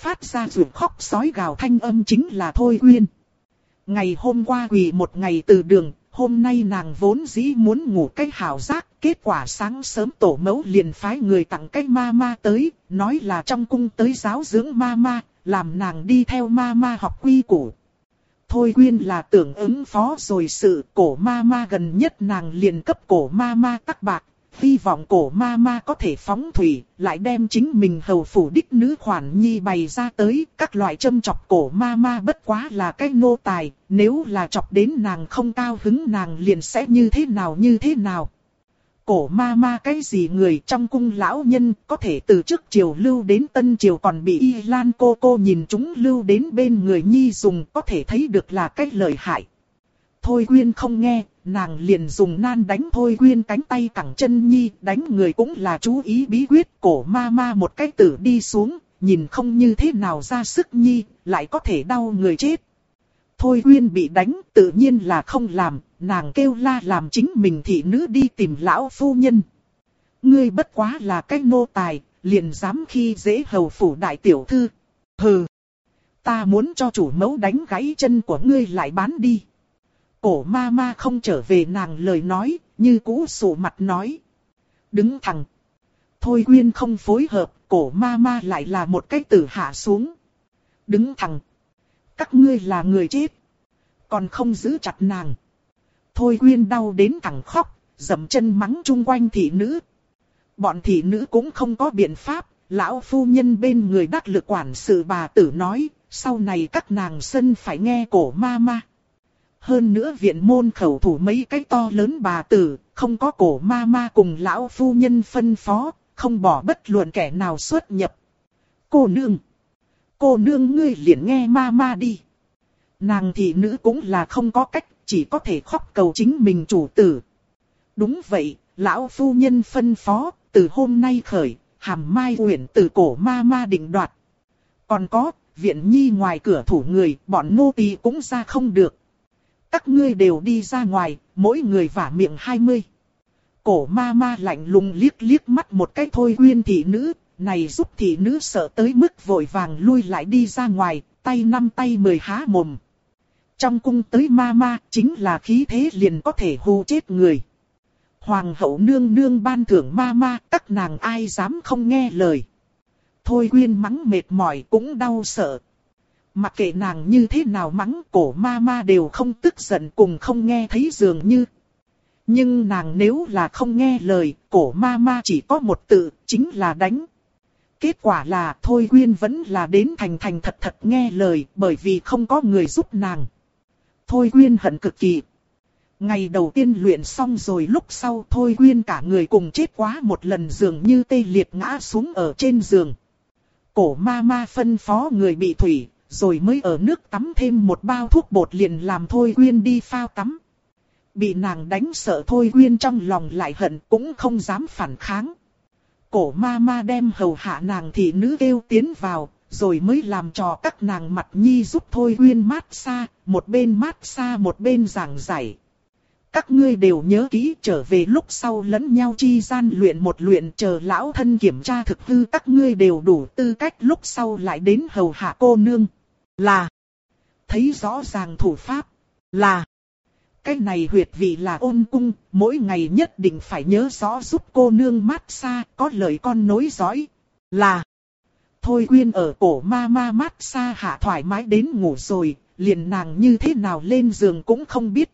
phát ra ruột khóc sói gào thanh âm chính là Thôi Quyên. Ngày hôm qua quỳ một ngày từ đường, hôm nay nàng vốn dĩ muốn ngủ cái hảo giác, kết quả sáng sớm tổ mẫu liền phái người tặng cái ma ma tới, nói là trong cung tới giáo dưỡng ma ma, làm nàng đi theo ma ma học quy củ. Thôi Quyên là tưởng ứng phó rồi sự cổ ma ma gần nhất nàng liền cấp cổ ma ma tắc bạc, hy vọng cổ ma ma có thể phóng thủy, lại đem chính mình hầu phủ đích nữ khoản nhi bày ra tới, các loại châm chọc cổ ma ma bất quá là cái nô tài, nếu là chọc đến nàng không cao hứng nàng liền sẽ như thế nào. Cổ ma ma cái gì người trong cung lão nhân có thể từ trước triều lưu đến tân triều còn bị Y Lan cô nhìn chúng lưu đến bên người nhi dùng có thể thấy được là cách lợi hại. Thôi Quyên không nghe, nàng liền dùng nan đánh Thôi Quyên cánh tay cẳng chân nhi, đánh người cũng là chú ý bí quyết. Cổ ma ma một cái tử đi xuống, nhìn không như thế nào ra sức nhi, lại có thể đau người chết. Thôi Quyên bị đánh tự nhiên là không làm, nàng kêu la làm chính mình thị nữ đi tìm lão phu nhân. Ngươi bất quá là cái nô tài, liền dám khi dễ hầu phủ đại tiểu thư. Hừ, ta muốn cho chủ mẫu đánh gãy chân của ngươi lại bán đi. Cổ ma ma không trở về nàng lời nói, như cũ sụ mặt nói. Đứng thẳng. Thôi Quyên không phối hợp, cổ ma ma lại là một cái tử hạ xuống. Đứng thẳng. Các ngươi là người chết. Còn không giữ chặt nàng. Thôi Quyên đau đến thẳng khóc, dậm chân mắng chung quanh thị nữ. Bọn thị nữ cũng không có biện pháp, lão phu nhân bên người đắc lực quản sự bà tử nói, sau này các nàng sân phải nghe cổ ma ma. Hơn nữa viện môn khẩu thủ mấy cái to lớn bà tử, không có cổ ma ma cùng lão phu nhân phân phó, không bỏ bất luận kẻ nào xuất nhập. Cô nương ngươi liền nghe ma ma đi. Nàng thị nữ cũng là không có cách, chỉ có thể khóc cầu chính mình chủ tử. Đúng vậy, lão phu nhân phân phó, từ hôm nay khởi, Hàm Mai Uyển từ cổ ma ma định đoạt. Còn có, viện nhi ngoài cửa thủ người, bọn nô tỳ cũng ra không được. Các ngươi đều đi ra ngoài, mỗi người vả miệng 20. Cổ ma ma lạnh lùng liếc mắt một cái Thôi Quyên thị nữ, này giúp thị nữ sợ tới mức vội vàng lui lại đi ra ngoài, tay 5 tay 10 há mồm. Trong cung tới ma ma, chính là khí thế liền có thể hù chết người. Hoàng hậu nương nương ban thưởng ma ma, các nàng ai dám không nghe lời. Thôi Quyên mắng mệt mỏi cũng đau sợ. Mặc kệ nàng như thế nào mắng, cổ ma ma đều không tức giận cùng không nghe thấy dường như. Nhưng nàng nếu là không nghe lời, cổ ma ma chỉ có một tự, chính là đánh. Kết quả là Thôi Quyên vẫn là đến thành thật nghe lời, bởi vì không có người giúp nàng. Thôi Quyên hận cực kỳ. Ngày đầu tiên luyện xong rồi lúc sau Thôi Quyên cả người cùng chết quá một lần dường như tê liệt ngã xuống ở trên giường. Cổ ma ma phân phó người bị thủy, rồi mới ở nước tắm thêm một bao thuốc bột liền làm Thôi Quyên đi phao tắm. Bị nàng đánh sợ Thôi Quyên trong lòng lại hận cũng không dám phản kháng. Cổ ma ma đem hầu hạ nàng thị nữ kêu tiến vào, rồi mới làm cho các nàng mặt nhi giúp Thôi Quyên mát xa, một bên mát xa một bên giảng giải. Các ngươi đều nhớ kỹ trở về lúc sau lẫn nhau chi gian luyện một luyện chờ lão thân kiểm tra thực hư các ngươi đều đủ tư cách lúc sau lại đến hầu hạ cô nương. Là. Thấy rõ ràng thủ pháp. Là. Cái này huyệt vị là ôn cung, mỗi ngày nhất định phải nhớ rõ giúp cô nương mát xa, có lời con nối dõi. Là. Thôi Quyên ở cổ ma ma mát xa hạ thoải mái đến ngủ rồi, liền nàng như thế nào lên giường cũng không biết.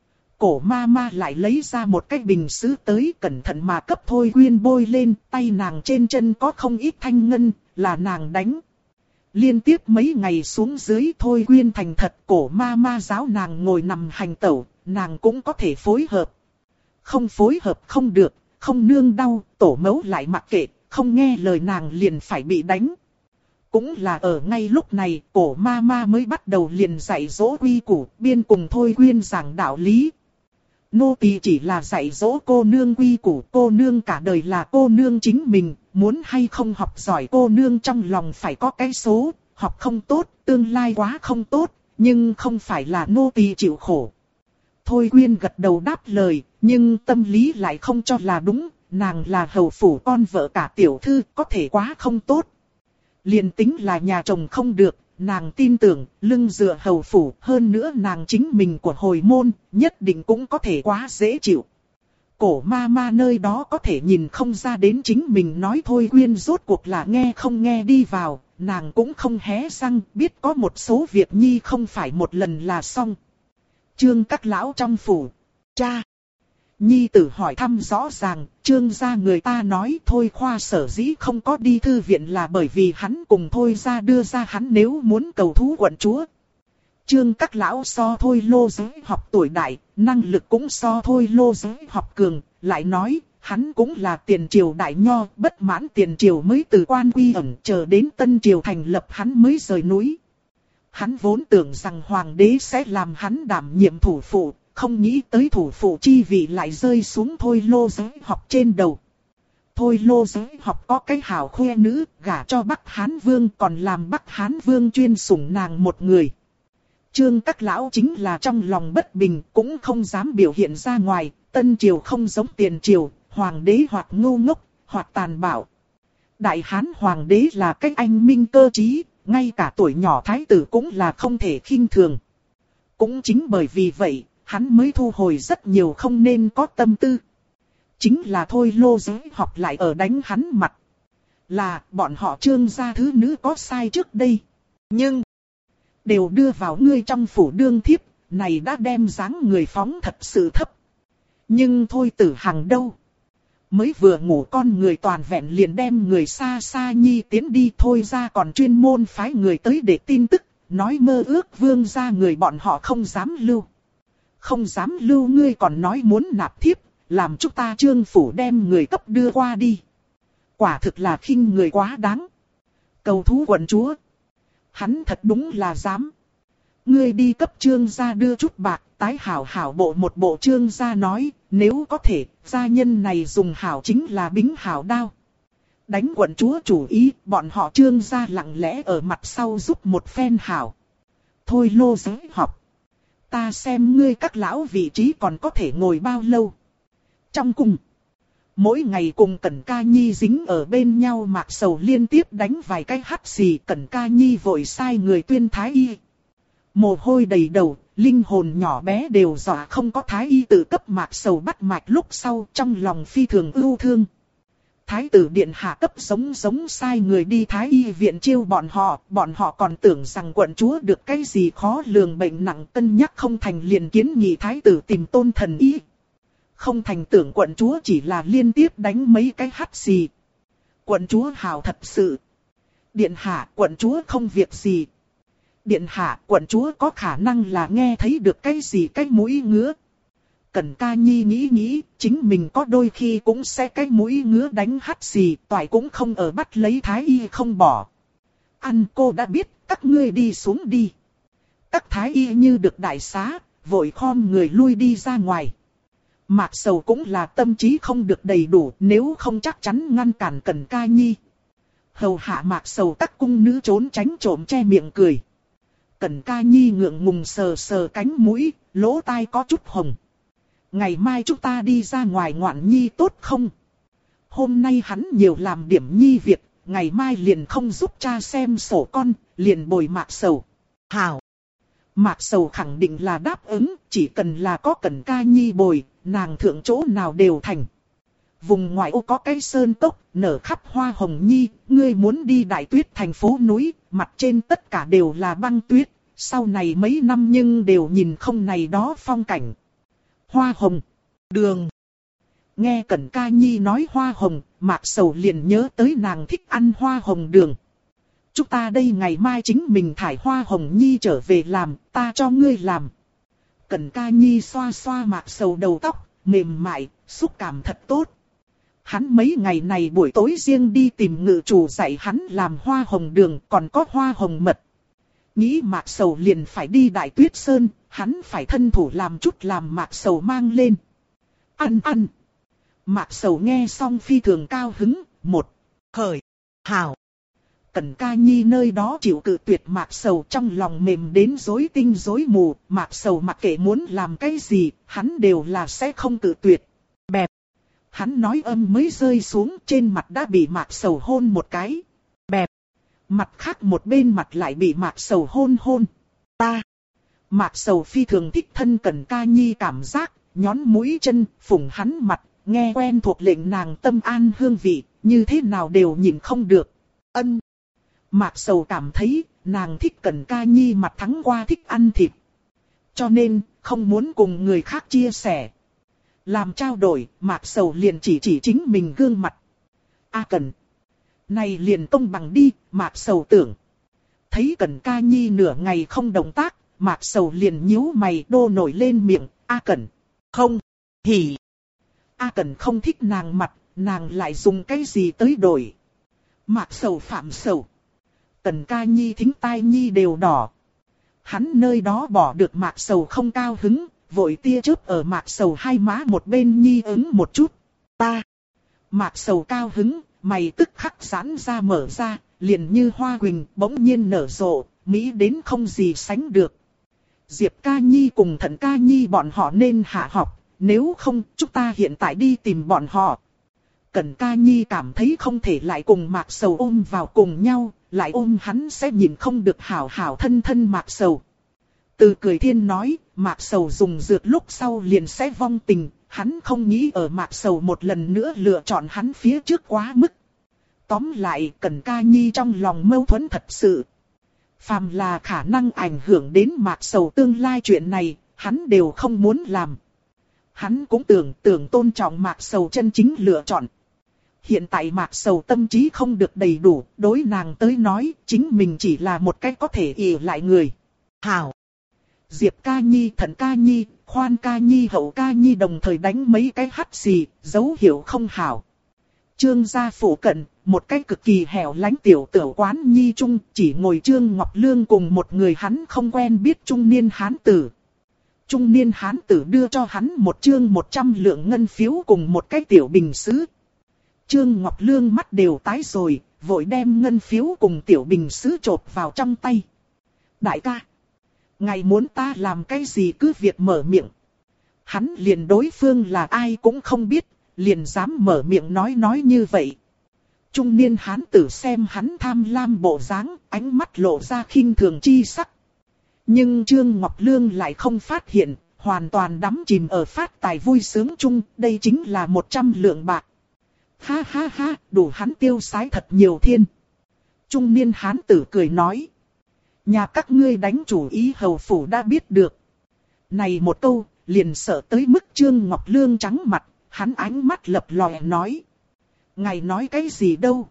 Cổ ma ma lại lấy ra một cái bình sứ tới cẩn thận mà cấp Thôi Quyên bôi lên, tay nàng trên chân có không ít thanh ngân, là nàng đánh. Liên tiếp mấy ngày xuống dưới Thôi Quyên thành thật, cổ ma ma giáo nàng ngồi nằm hành tẩu, nàng cũng có thể phối hợp. Không phối hợp không được, không nương đau, tổ mẫu lại mặc kệ, không nghe lời nàng liền phải bị đánh. Cũng là ở ngay lúc này, cổ ma ma mới bắt đầu liền dạy dỗ quy củ, biên cùng Thôi Quyên giảng đạo lý. Nô tỳ chỉ là dạy dỗ cô nương quy củ, cô nương cả đời là cô nương chính mình, muốn hay không học giỏi cô nương trong lòng phải có cái số, học không tốt, tương lai quá không tốt, nhưng không phải là nô tỳ chịu khổ. Thôi Quyên gật đầu đáp lời, nhưng tâm lý lại không cho là đúng, nàng là hầu phủ con vợ cả tiểu thư, có thể quá không tốt. Liền tính là nhà chồng không được, nàng tin tưởng, lưng dựa hầu phủ, hơn nữa nàng chính mình của hồi môn, nhất định cũng có thể quá dễ chịu. Cổ ma ma nơi đó có thể nhìn không ra đến chính mình nói thôi Quyên rốt cuộc là nghe không nghe đi vào, nàng cũng không hé răng, biết có một số việc nhi không phải một lần là xong. Trương các lão trong phủ, cha. Nhi tử hỏi thăm rõ ràng, Trương gia người ta nói thôi khoa sở dĩ không có đi thư viện là bởi vì hắn cùng thôi ra đưa ra hắn nếu muốn cầu thú quận chúa. Trương các lão so thôi lô giới học tuổi đại, năng lực cũng so thôi lô giới học cường, lại nói, hắn cũng là tiền triều đại nho, bất mãn tiền triều mới từ quan quy ẩn chờ đến tân triều thành lập hắn mới rời núi. Hắn vốn tưởng rằng hoàng đế sẽ làm hắn đảm nhiệm thủ phụ, không nghĩ tới thủ phụ chi vị lại rơi xuống thôi lô giới học trên đầu. Thôi lô giới học có cái hảo khoe nữ, gả cho Bắc Hán Vương còn làm Bắc Hán Vương chuyên sủng nàng một người. Trương các lão chính là trong lòng bất bình, cũng không dám biểu hiện ra ngoài, tân triều không giống tiền triều, hoàng đế hoặc ngu ngốc, hoặc tàn bạo. Đại Hán hoàng đế là cách anh minh cơ trí, ngay cả tuổi nhỏ thái tử cũng là không thể khinh thường. Cũng chính bởi vì vậy, hắn mới thu hồi rất nhiều không nên có tâm tư. Chính là thôi lô giới học lại ở đánh hắn mặt. Là bọn họ Trương gia thứ nữ có sai trước đây. Nhưng đều đưa vào ngươi trong phủ đương thiếp, này đã đem dáng người phóng thật sự thấp. Nhưng thôi Tử Hằng đâu? Mới vừa ngủ con người toàn vẹn liền đem người xa xa nhi tiến đi thôi ra còn chuyên môn phái người tới để tin tức, nói mơ ước vương gia người bọn họ không dám lưu. Không dám lưu ngươi còn nói muốn nạp thiếp, làm chúng ta Trương phủ đem người cấp đưa qua đi. Quả thực là khinh người quá đáng. Cầu thú quận chúa. Hắn thật đúng là dám. Ngươi đi cấp Trương gia đưa chút bạc, tái hảo hảo bộ một bộ. Trương gia nói, nếu có thể, gia nhân này dùng hảo chính là bính hảo đao. Đánh quận chúa chủ ý, bọn họ Trương gia lặng lẽ ở mặt sau giúp một phen hảo. Thôi lô giới học. Ta xem ngươi các lão vị trí còn có thể ngồi bao lâu. Trong cung, mỗi ngày cùng Cẩn Ca Nhi dính ở bên nhau Mạc Sầu liên tiếp đánh vài cái hắt xì. Cẩn Ca Nhi vội sai người tuyên thái y. Mồ hôi đầy đầu, linh hồn nhỏ bé đều dọa không có thái y tự cấp Mạc Sầu bắt mạch lúc sau trong lòng phi thường ưu thương. Thái tử điện hạ cấp giống sai người đi thái y viện chiêu bọn họ còn tưởng rằng quận chúa được cái gì khó lường bệnh nặng cân nhắc không thành liền kiến nghị thái tử tìm tôn thần y. Không thành tưởng quận chúa chỉ là liên tiếp đánh mấy cái hắt xì. Quận chúa hào thật sự. Điện hạ quận chúa không việc gì. Điện hạ quận chúa có khả năng là nghe thấy được cái gì cái mũi ngứa. Cẩn Ca Nhi nghĩ, chính mình có đôi khi cũng sẽ cái mũi ngứa đánh hắt xì, toại cũng không ở bắt lấy thái y không bỏ. Ăn cô đã biết, các ngươi đi xuống đi. Các thái y như được đại xá, vội khom người lui đi ra ngoài. Mạc Sầu cũng là tâm trí không được đầy đủ, nếu không chắc chắn ngăn cản Cẩn Ca Nhi. Hầu hạ Mạc Sầu các cung nữ trốn tránh trộm che miệng cười. Cẩn Ca Nhi ngượng ngùng sờ sờ cánh mũi, lỗ tai có chút hồng. Ngày mai chúng ta đi ra ngoài ngoạn nhi tốt không? Hôm nay hắn nhiều làm điểm nhi việc, ngày mai liền không giúp cha xem sổ con, liền bồi Mạc Sầu. Hảo! Mạc Sầu khẳng định là đáp ứng, chỉ cần là có Cẩn Ca Nhi bồi, nàng thượng chỗ nào đều thành. Vùng ngoại ô có cái sơn cốc, nở khắp hoa hồng nhi, ngươi muốn đi đại tuyết thành phố núi, mặt trên tất cả đều là băng tuyết, sau này mấy năm nhưng đều nhìn không này đó phong cảnh. Hoa hồng, đường. Nghe Cẩn Ca Nhi nói hoa hồng, Mạc Sầu liền nhớ tới nàng thích ăn hoa hồng đường. Chúng ta đây ngày mai chính mình thải hoa hồng nhi trở về làm, ta cho ngươi làm. Cẩn Ca Nhi xoa xoa Mạc Sầu đầu tóc, mềm mại, xúc cảm thật tốt. Hắn mấy ngày này buổi tối riêng đi tìm ngự chủ dạy hắn làm hoa hồng đường, còn có hoa hồng mật. Nghĩ Mạc Sầu liền phải đi Đại Tuyết Sơn, hắn phải thân thủ làm chút làm Mạc Sầu mang lên. Ăn. Mạc Sầu nghe xong phi thường cao hứng, một khởi, hảo. Cẩn Ca Nhi nơi đó chịu cự tuyệt Mạc Sầu trong lòng mềm đến rối tinh rối mù, Mạc Sầu mặc kệ muốn làm cái gì, hắn đều là sẽ không cự tuyệt. Bẹp. Hắn nói âm mới rơi xuống trên mặt đã bị Mạc Sầu hôn một cái. Bẹp. Mặt khác một bên mặt lại bị Mạc Sầu hôn hôn. Ta. Mạc Sầu phi thường thích thân Cẩn Ca Nhi cảm giác, nhón mũi chân, phủng hắn mặt, nghe quen thuộc lệnh nàng tâm an hương vị, như thế nào đều nhìn không được. Ân. Mạc Sầu cảm thấy, nàng thích Cẩn Ca Nhi mặt thắng qua thích ăn thịt. Cho nên, không muốn cùng người khác chia sẻ. Làm trao đổi, Mạc Sầu liền chỉ chính mình gương mặt. A Cẩn. Này liền công bằng đi, Mạc Sầu tưởng. Thấy Cẩn Ca Nhi nửa ngày không động tác, Mạc Sầu liền nhíu mày đô nổi lên miệng. A Cẩn. Không. Hỉ. A Cẩn không thích nàng mặt, nàng lại dùng cái gì tới đổi. Mạc Sầu phạm sầu. Cẩn Ca Nhi thính tai nhi đều đỏ. Hắn nơi đó bỏ được Mạc Sầu không cao hứng, vội tia chớp ở Mạc Sầu hai má một bên nhi ứng một chút. Ta. Mạc Sầu cao hứng, mày tức khắc giãn ra mở ra, liền như hoa quỳnh bỗng nhiên nở rộ, mỹ đến không gì sánh được. Diệp Ca Nhi cùng Thận Ca Nhi bọn họ nên hạ học, nếu không chúng ta hiện tại đi tìm bọn họ. Cẩn Ca Nhi cảm thấy không thể lại cùng Mạc Sầu ôm vào cùng nhau, lại ôm hắn sẽ nhìn không được hảo hảo thân thân Mạc Sầu. Từ cười thiên nói, Mạc Sầu dùng dược lúc sau liền sẽ vong tình, hắn không nghĩ ở Mạc Sầu một lần nữa lựa chọn hắn phía trước quá mức. Tóm lại, Cẩn Ca Nhi trong lòng mâu thuẫn thật sự. Phàm là khả năng ảnh hưởng đến Mạc Sầu tương lai chuyện này, hắn đều không muốn làm. Hắn cũng tưởng tôn trọng Mạc Sầu chân chính lựa chọn. Hiện tại Mạc Sầu tâm trí không được đầy đủ, đối nàng tới nói, chính mình chỉ là một cái có thể ỷ lại người. Hảo. Diệp Ca Nhi, Thận Ca Nhi, Khoan Ca Nhi, Hậu Ca Nhi đồng thời đánh mấy cái hắt xì, dấu hiệu không hảo. Trương gia phủ cận, một cái cực kỳ hẻo lánh tiểu quán nhi trung, chỉ ngồi Trương Ngọc Lương cùng một người hắn không quen biết trung niên hán tử. Trung niên hán tử đưa cho hắn một chương 100 lượng ngân phiếu cùng một cái tiểu bình sứ. Trương Ngọc Lương mắt đều tái rồi, vội đem ngân phiếu cùng tiểu bình sứ chộp vào trong tay. Đại ca, ngài muốn ta làm cái gì cứ việc mở miệng. Hắn liền đối phương là ai cũng không biết, liền dám mở miệng nói như vậy. Trung niên hán tử xem hắn tham lam bộ dáng, ánh mắt lộ ra khinh thường chi sắc. Nhưng Trương Ngọc Lương lại không phát hiện, hoàn toàn đắm chìm ở phát tài vui sướng chung, đây chính là 100 lượng bạc. Ha ha ha, đủ hắn tiêu xái thật nhiều thiên. Trung niên hán tử cười nói. Nhà các ngươi đánh chủ ý hầu phủ đã biết được. Này một câu, liền sợ tới mức Trương Ngọc Lương trắng mặt, hắn ánh mắt lập lòe nói. Ngài nói cái gì đâu?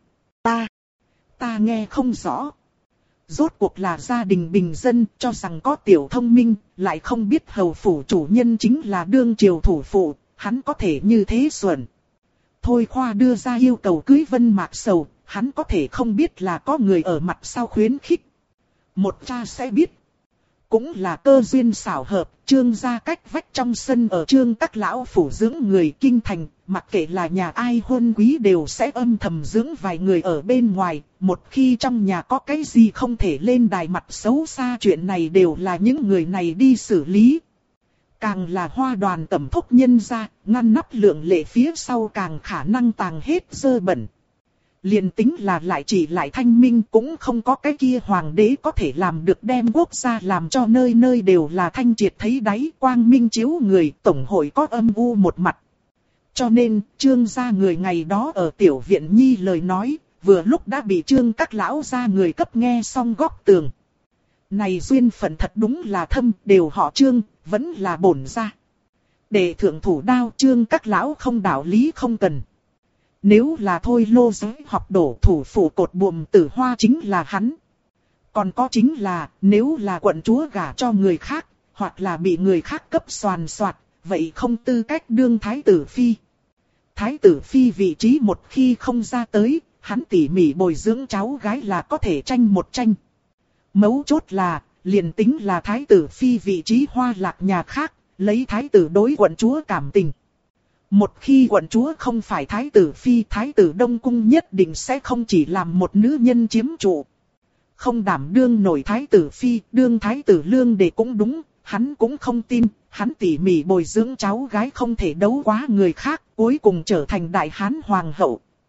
Ta nghe không rõ. Rốt cuộc là gia đình bình dân, cho rằng có tiểu thông minh, lại không biết hầu phủ chủ nhân chính là đương triều thủ phụ, hắn có thể như thế xuẩn. Thôi Khoa đưa ra yêu cầu cưới Vân Mạc Sầu, hắn có thể không biết là có người ở mặt sau khuyến khích. Một cha sẽ biết. Cũng là cơ duyên xảo hợp, Trương gia cách vách trong sân ở Trương các lão phủ dưỡng người kinh thành, mặc kệ là nhà ai hôn quý đều sẽ âm thầm dưỡng vài người ở bên ngoài, một khi trong nhà có cái gì không thể lên đài mặt xấu xa chuyện này đều là những người này đi xử lý. Càng là Hoa Đoàn tẩm thúc nhân ra, ngăn nắp lượng lệ phía sau càng khả năng tàng hết dơ bẩn. Liền tính là lại chỉ lại thanh minh cũng không có cái kia hoàng đế có thể làm được đem quốc gia làm cho nơi nơi đều là thanh triệt thấy đáy quang minh chiếu người, tổng hội có âm u một mặt. Cho nên, Trương gia người ngày đó ở tiểu viện nhi lời nói, vừa lúc đã bị Trương các lão gia người cấp nghe xong góc tường. Này duyên phận thật đúng là thâm, đều họ Trương, vẫn là bổn gia. Để thượng thủ đao Trương các lão không đạo lý không cần. Nếu là thôi lô giới học đổ thủ phủ cột buồm tử hoa chính là hắn. Còn có chính là, nếu là quận chúa gả cho người khác, hoặc là bị người khác cấp soàn soạt, vậy không tư cách đương thái tử phi. Thái tử phi vị trí một khi không ra tới, hắn tỉ mỉ bồi dưỡng cháu gái là có thể tranh một tranh. Mấu chốt là, liền tính là thái tử phi vị trí hoa lạc nhà khác, lấy thái tử đối quận chúa cảm tình. Một khi quận chúa không phải thái tử phi, thái tử Đông Cung nhất định sẽ không chỉ làm một nữ nhân chiếm trụ. Không đảm đương nổi thái tử phi, đương thái tử lương để cũng đúng, hắn cũng không tin, hắn tỉ mỉ bồi dưỡng cháu gái không thể đấu quá người khác, cuối cùng trở thành đại hán hoàng hậu.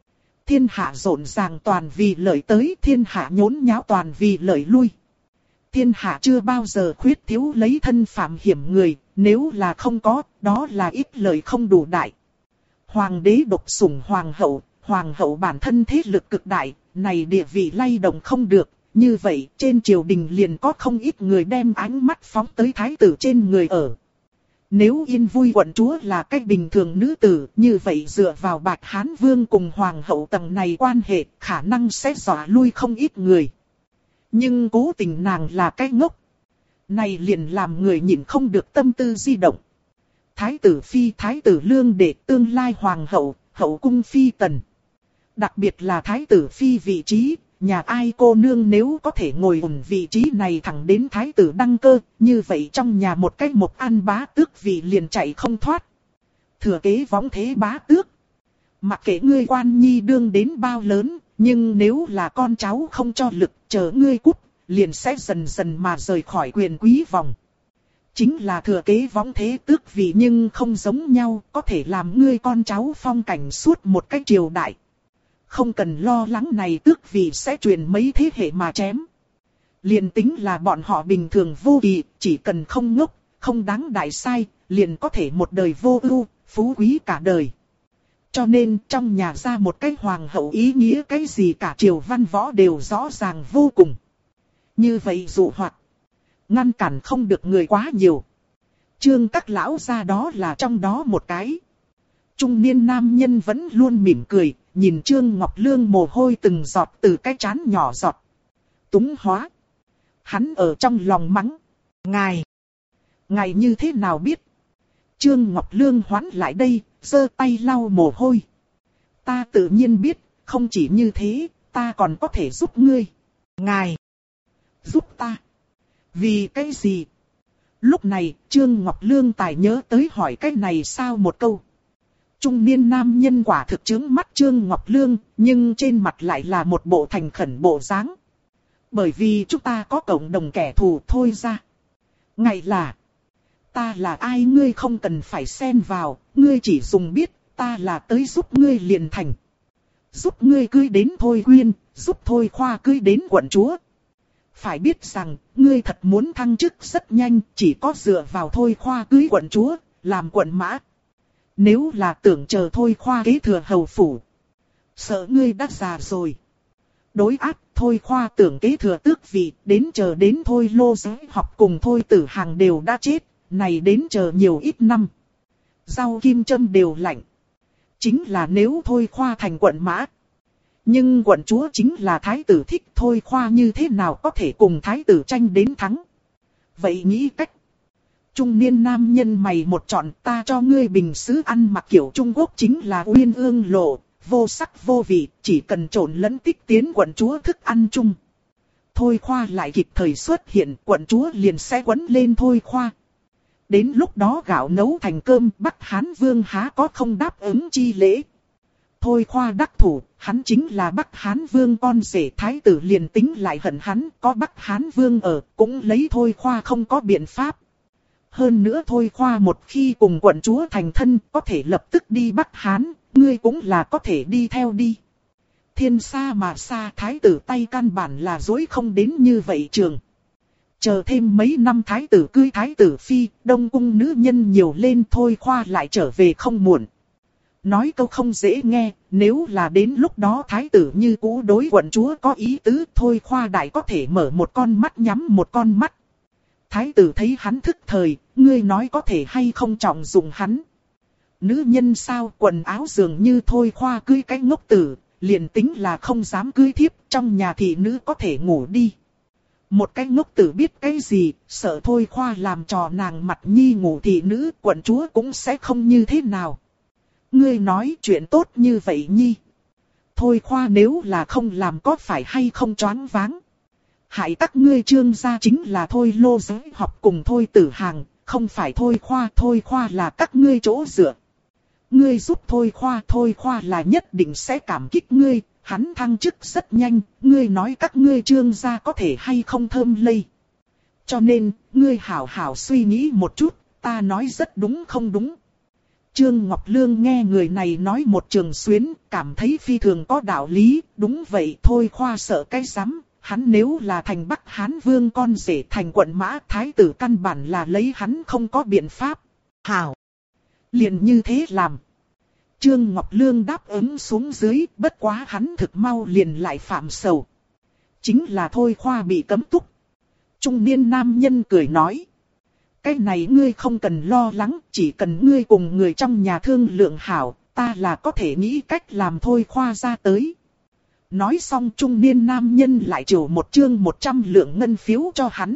Thiên hạ rộn ràng toàn vì lợi tới, thiên hạ nhốn nháo toàn vì lợi lui. Thiên hạ chưa bao giờ khuyết thiếu lấy thân phạm hiểm người, nếu là không có, đó là ít lợi không đủ đại. Hoàng đế độc sủng hoàng hậu bản thân thế lực cực đại, này địa vị lay động không được. Như vậy, trên triều đình liền có không ít người đem ánh mắt phóng tới thái tử trên người ở. Nếu Yên Vui quận chúa là cách bình thường nữ tử, như vậy dựa vào Bạch Hán Vương cùng hoàng hậu tầng này quan hệ, khả năng sẽ dọa lui không ít người. Nhưng cố tình nàng là cái ngốc. Này liền làm người nhìn không được tâm tư di động. Thái tử phi, thái tử lương đệ, tương lai hoàng hậu, hậu cung phi tần. Đặc biệt là thái tử phi vị trí, nhà ai cô nương nếu có thể ngồi ổn vị trí này thẳng đến thái tử đăng cơ, như vậy trong nhà một cách một ăn bá tước vị liền chạy không thoát. Thừa kế võng thế bá tước. Mặc kệ ngươi quan nhi đương đến bao lớn, nhưng nếu là con cháu không cho lực chờ ngươi cút, liền sẽ dần dần mà rời khỏi quyền quý vòng. Chính là thừa kế võng thế tước vị nhưng không giống nhau, có thể làm ngươi con cháu phong cảnh suốt một cách triều đại. Không cần lo lắng này tước vị sẽ truyền mấy thế hệ mà chém. Liền tính là bọn họ bình thường vô kỳ, chỉ cần không ngốc, không đáng đại sai, liền có thể một đời vô ưu, phú quý cả đời. Cho nên trong nhà ra một cái hoàng hậu ý nghĩa cái gì cả triều văn võ đều rõ ràng vô cùng. Như vậy dụ hoặc, ngăn cản không được người quá nhiều. Trương các lão gia đó là trong đó một cái. Trung niên nam nhân vẫn luôn mỉm cười, nhìn Trương Ngọc Lương mồ hôi từng giọt từ cái trán nhỏ giọt. Túng hóa. Hắn ở trong lòng mắng. Ngài như thế nào biết? Trương Ngọc Lương hoán lại đây, giơ tay lau mồ hôi. Ta tự nhiên biết, không chỉ như thế, ta còn có thể giúp ngươi. Ngài. Giúp ta. Vì cái gì? Lúc này, Trương Ngọc Lương tài nhớ tới hỏi cái này sao một câu. Trung niên nam nhân quả thực trướng mắt Trương Ngọc Lương, nhưng trên mặt lại là một bộ thành khẩn bộ dáng. Bởi vì chúng ta có cộng đồng kẻ thù thôi ra. Ngài là. Ta là ai ngươi không cần phải xen vào, ngươi chỉ dùng biết, ta là tới giúp ngươi liền thành. Giúp ngươi cưới đến Thôi Quyên, giúp Thôi Khoa cưới đến quận chúa. Phải biết rằng, ngươi thật muốn thăng chức rất nhanh, chỉ có dựa vào Thôi Khoa cưới quận chúa, làm quận mã. Nếu là tưởng chờ Thôi Khoa kế thừa hầu phủ, sợ ngươi đã già rồi. Đối áp Thôi Khoa tưởng kế thừa tước vị, đến chờ đến Thôi Lô Giới học cùng Thôi Tử Hàng đều đã chết, này đến chờ nhiều ít năm. Rau kim châm đều lạnh. Chính là nếu Thôi Khoa thành quận mã. Nhưng quận chúa chính là thái tử thích, Thôi Khoa như thế nào có thể cùng thái tử tranh đến thắng. Vậy nghĩ cách. Trung niên nam nhân mày một chọn, ta cho ngươi bình sứ ăn mặc kiểu Trung Quốc chính là uyên ương lộ, vô sắc vô vị, chỉ cần trộn lẫn tích tiến quận chúa thức ăn chung. Thôi Khoa lại kịp thời xuất hiện, quận chúa liền sẽ quấn lên Thôi Khoa. Đến lúc đó gạo nấu thành cơm, Bắc Hán Vương há có không đáp ứng chi lễ. Thôi Khoa đắc thủ, hắn chính là Bắc Hán Vương con rể, thái tử liền tính lại hận hắn, có Bắc Hán Vương ở, cũng lấy Thôi Khoa không có biện pháp. Hơn nữa Thôi Khoa một khi cùng quận chúa thành thân, có thể lập tức đi Bắc Hán, ngươi cũng là có thể đi theo đi. Thiên xa mà xa, thái tử tay căn bản là dối không đến như vậy trường. Chờ thêm mấy năm thái tử cưới thái tử phi, đông cung nữ nhân nhiều lên, Thôi Khoa lại trở về không muộn. Nói câu không dễ nghe, nếu là đến lúc đó thái tử như cũ đối quận chúa có ý tứ, Thôi Khoa đại có thể mở một con mắt nhắm một con mắt. Thái tử thấy hắn thức thời, ngươi nói có thể hay không trọng dụng hắn. Nữ nhân sao, quần áo dường như Thôi Khoa cưới cái ngốc tử, liền tính là không dám cưới thiếp, trong nhà thị nữ có thể ngủ đi. Một cái ngốc tử biết cái gì, sợ Thôi Khoa làm trò nàng mặt nhi ngủ thị nữ, quận chúa cũng sẽ không như thế nào. Ngươi nói chuyện tốt như vậy nhi. Thôi Khoa nếu là không làm có phải hay không choáng váng. Hại các ngươi Trương gia chính là Thôi Lô Giới học cùng Thôi Tử Hàng, không phải Thôi Khoa là các ngươi chỗ dựa. Ngươi giúp Thôi Khoa là nhất định sẽ cảm kích ngươi, hắn thăng chức rất nhanh, ngươi nói các ngươi Trương gia có thể hay không thơm lây. Cho nên, ngươi hảo hảo suy nghĩ một chút, ta nói rất đúng không đúng. Trương Ngọc Lương nghe người này nói một trường xuyến, cảm thấy phi thường có đạo lý, đúng vậy thôi khoa sợ cái rắm, hắn nếu là thành Bắc Hán Vương con rể thành quận mã thái tử căn bản là lấy hắn không có biện pháp. Hảo! Liền như thế làm. Trương Ngọc Lương đáp ứng xuống dưới, bất quá hắn thực mau liền lại phạm sầu. Chính là thôi khoa bị cấm túc. Trung niên nam nhân cười nói. Cái này ngươi không cần lo lắng, chỉ cần ngươi cùng người trong nhà thương lượng hảo, ta là có thể nghĩ cách làm thôi khoa ra tới. Nói xong trung niên nam nhân lại trổ một chương 100 lượng ngân phiếu cho hắn.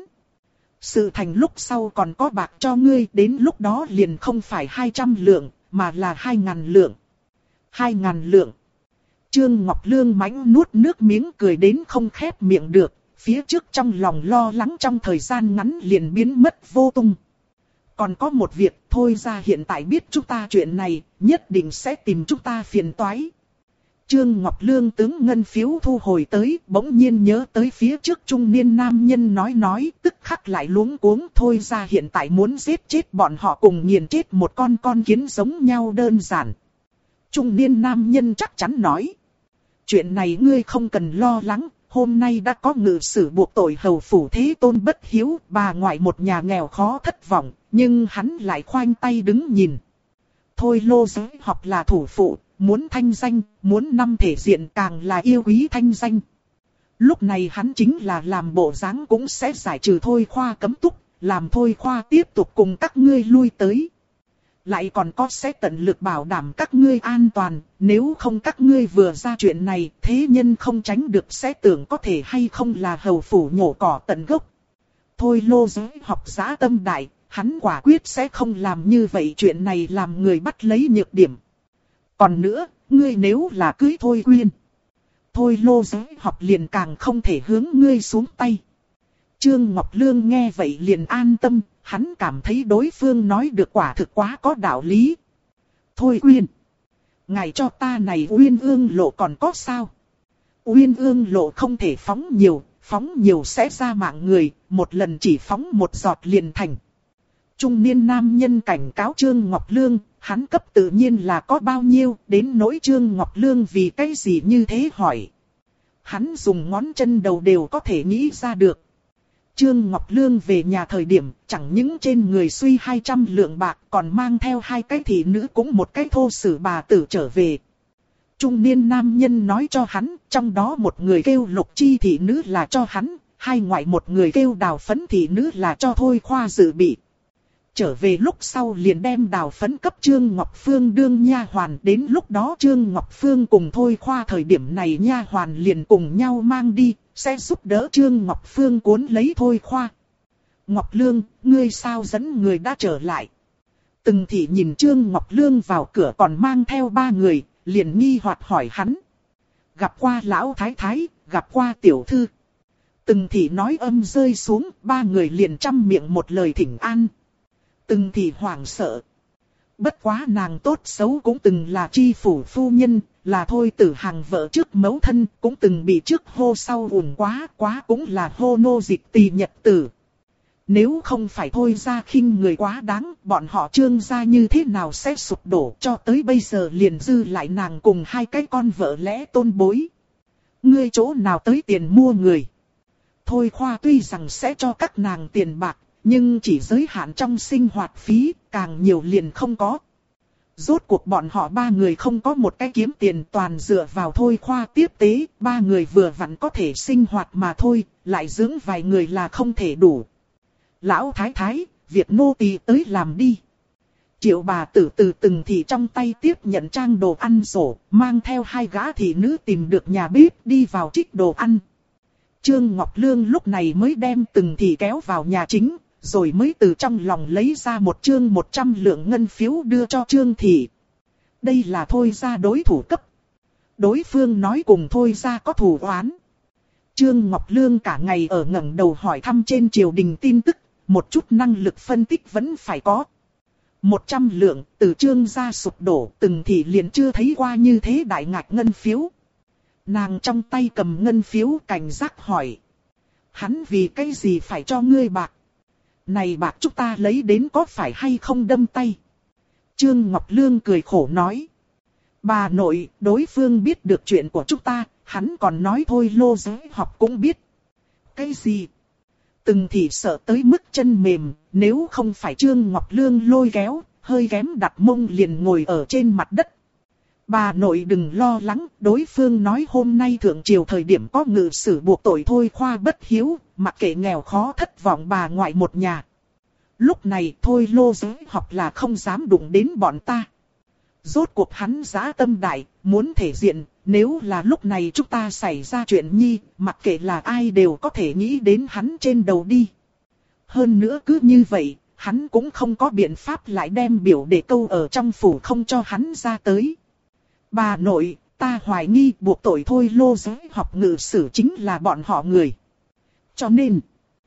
Sự thành lúc sau còn có bạc cho ngươi, đến lúc đó liền không phải 200 lượng, mà là 2.000 lượng. 2.000 lượng. Trương Ngọc Lương mãnh nuốt nước miếng cười đến không khép miệng được, phía trước trong lòng lo lắng trong thời gian ngắn liền biến mất vô tung. Còn có một việc, thôi ra hiện tại biết chúng ta chuyện này, nhất định sẽ tìm chúng ta phiền toái. Trương Ngọc Lương tướng ngân phiếu thu hồi tới, bỗng nhiên nhớ tới phía trước trung niên nam nhân nói, tức khắc lại luống cuống. Thôi ra hiện tại muốn giết chết bọn họ cùng nghiền chết một con kiến giống nhau đơn giản. Trung niên nam nhân chắc chắn nói. Chuyện này ngươi không cần lo lắng, hôm nay đã có ngự sử buộc tội hầu phủ thế tôn bất hiếu, bà ngoại một nhà nghèo khó thất vọng, nhưng hắn lại khoanh tay đứng nhìn. Thôi lô giới học là thủ phụ, muốn thanh danh, muốn năm thể diện càng là yêu quý thanh danh. Lúc này hắn chính là làm bộ dáng cũng sẽ giải trừ thôi khoa cấm túc, làm thôi khoa tiếp tục cùng các ngươi lui tới. Lại còn có sẽ tận lực bảo đảm các ngươi an toàn, nếu không các ngươi vừa ra chuyện này, thế nhân không tránh được sẽ tưởng có thể hay không là hầu phủ nhổ cỏ tận gốc. Thôi lô giới học dã tâm đại, hắn quả quyết sẽ không làm như vậy, chuyện này làm người bắt lấy nhược điểm. Còn nữa, ngươi nếu là cưới Thôi Quyên, thôi lô giới học liền càng không thể hướng ngươi xuống tay. Trương Ngọc Lương nghe vậy liền an tâm, hắn cảm thấy đối phương nói được quả thực quá có đạo lý. Thôi Quyên, ngài cho ta này Uyên Ương lộ còn có sao? Uyên Ương lộ không thể phóng nhiều sẽ ra mạng người, một lần chỉ phóng một giọt liền thành. Trung niên nam nhân cảnh cáo Trương Ngọc Lương, hắn cấp tự nhiên là có bao nhiêu, đến nỗi Trương Ngọc Lương vì cái gì như thế hỏi. Hắn dùng ngón chân đầu đều có thể nghĩ ra được. Trương Ngọc Lương về nhà thời điểm, chẳng những trên người suy 200 lượng bạc, còn mang theo 2 cái thị nữ cũng một cái thô sử bà tử trở về. Trung niên nam nhân nói cho hắn, trong đó một người kêu Lục Chi thị nữ là cho hắn, hai ngoại một người kêu Đào Phấn thị nữ là cho Thôi khoa dự bị. Trở về lúc sau liền đem Đào Phấn cấp Trương Ngọc Phương đương nha hoàn, đến lúc đó Trương Ngọc Phương cùng Thôi khoa thời điểm này nha hoàn liền cùng nhau mang đi, sẽ giúp đỡ Trương Ngọc Phương cuốn lấy Thôi khoa. Ngọc Lương, ngươi sao dẫn người đã trở lại? Từng thị nhìn Trương Ngọc Lương vào cửa còn mang theo 3 người, liền nghi hoặc hỏi hắn. Gặp qua lão thái thái, gặp qua tiểu thư. Từng thị nói âm rơi xuống, 3 người liền trăm miệng một lời thỉnh an. Từng thị hoảng sợ. Bất quá nàng tốt xấu cũng từng là tri phủ phu nhân, là Thôi Tử Hằng vợ trước mẫu thân, cũng từng bị trước hô sau ủn quá cũng là hô nô dịch tỳ nhật tử. Nếu không phải Thôi ra khinh người quá đáng, bọn họ Trương gia như thế nào sẽ sụp đổ, cho tới bây giờ liền dư lại nàng cùng 2 cái con vợ lẽ tôn bối. Ngươi chỗ nào tới tiền mua người? Thôi khoa tuy rằng sẽ cho các nàng tiền bạc, nhưng chỉ giới hạn trong sinh hoạt phí, càng nhiều liền không có. Rốt cuộc bọn họ 3 người không có một cái kiếm tiền, toàn dựa vào Thôi khoa tiếp tế, 3 người vừa vặn có thể sinh hoạt mà thôi, lại dưỡng vài người là không thể đủ. Lão thái thái, việc nô tỳ tới làm đi. Triệu bà tử từ từng thị trong tay tiếp nhận trang đồ ăn rổ, mang theo 2 gã thị nữ tìm được nhà bếp đi vào trích đồ ăn. Trương Ngọc Lương lúc này mới đem từng thị kéo vào nhà chính, rồi mới từ trong lòng lấy ra một chương 100 lượng ngân phiếu đưa cho Trương thị. Đây là Thôi gia đối thủ cấp. Đối phương nói cùng Thôi gia có thù oán. Trương Ngọc Lương cả ngày ở ngẩng đầu hỏi thăm trên triều đình tin tức, một chút năng lực phân tích vẫn phải có. 100 lượng từ Trương gia sụp đổ, từng thị liền chưa thấy qua như thế đại ngạch ngân phiếu. Nàng trong tay cầm ngân phiếu cảnh giác hỏi. Hắn vì cái gì phải cho ngươi bạc? Này bạc chúng ta lấy đến có phải hay không đâm tay? Trương Ngọc Lương cười khổ nói. Bà nội, đối phương biết được chuyện của chúng ta, hắn còn nói thôi lô giới học cũng biết. Cái gì? Từng thị sợ tới mức chân mềm, nếu không phải Trương Ngọc Lương lôi kéo, hơi ghém đặt mông liền ngồi ở trên mặt đất. Bà nội đừng lo lắng, đối phương nói hôm nay thượng triều thời điểm có ngự sử buộc tội Thôi Khoa bất hiếu, mặc kệ nghèo khó thất vọng bà ngoại một nhà. Lúc này thôi lô giới học là không dám đụng đến bọn ta. Rốt cuộc hắn dã tâm đại, muốn thể diện, nếu là lúc này chúng ta xảy ra chuyện nhi, mặc kệ là ai đều có thể nghĩ đến hắn trên đầu đi. Hơn nữa cứ như vậy, hắn cũng không có biện pháp lại đem biểu để câu ở trong phủ không cho hắn ra tới. Bà nội, ta hoài nghi buộc tội thôi lô giới học ngự sử chính là bọn họ người. Cho nên,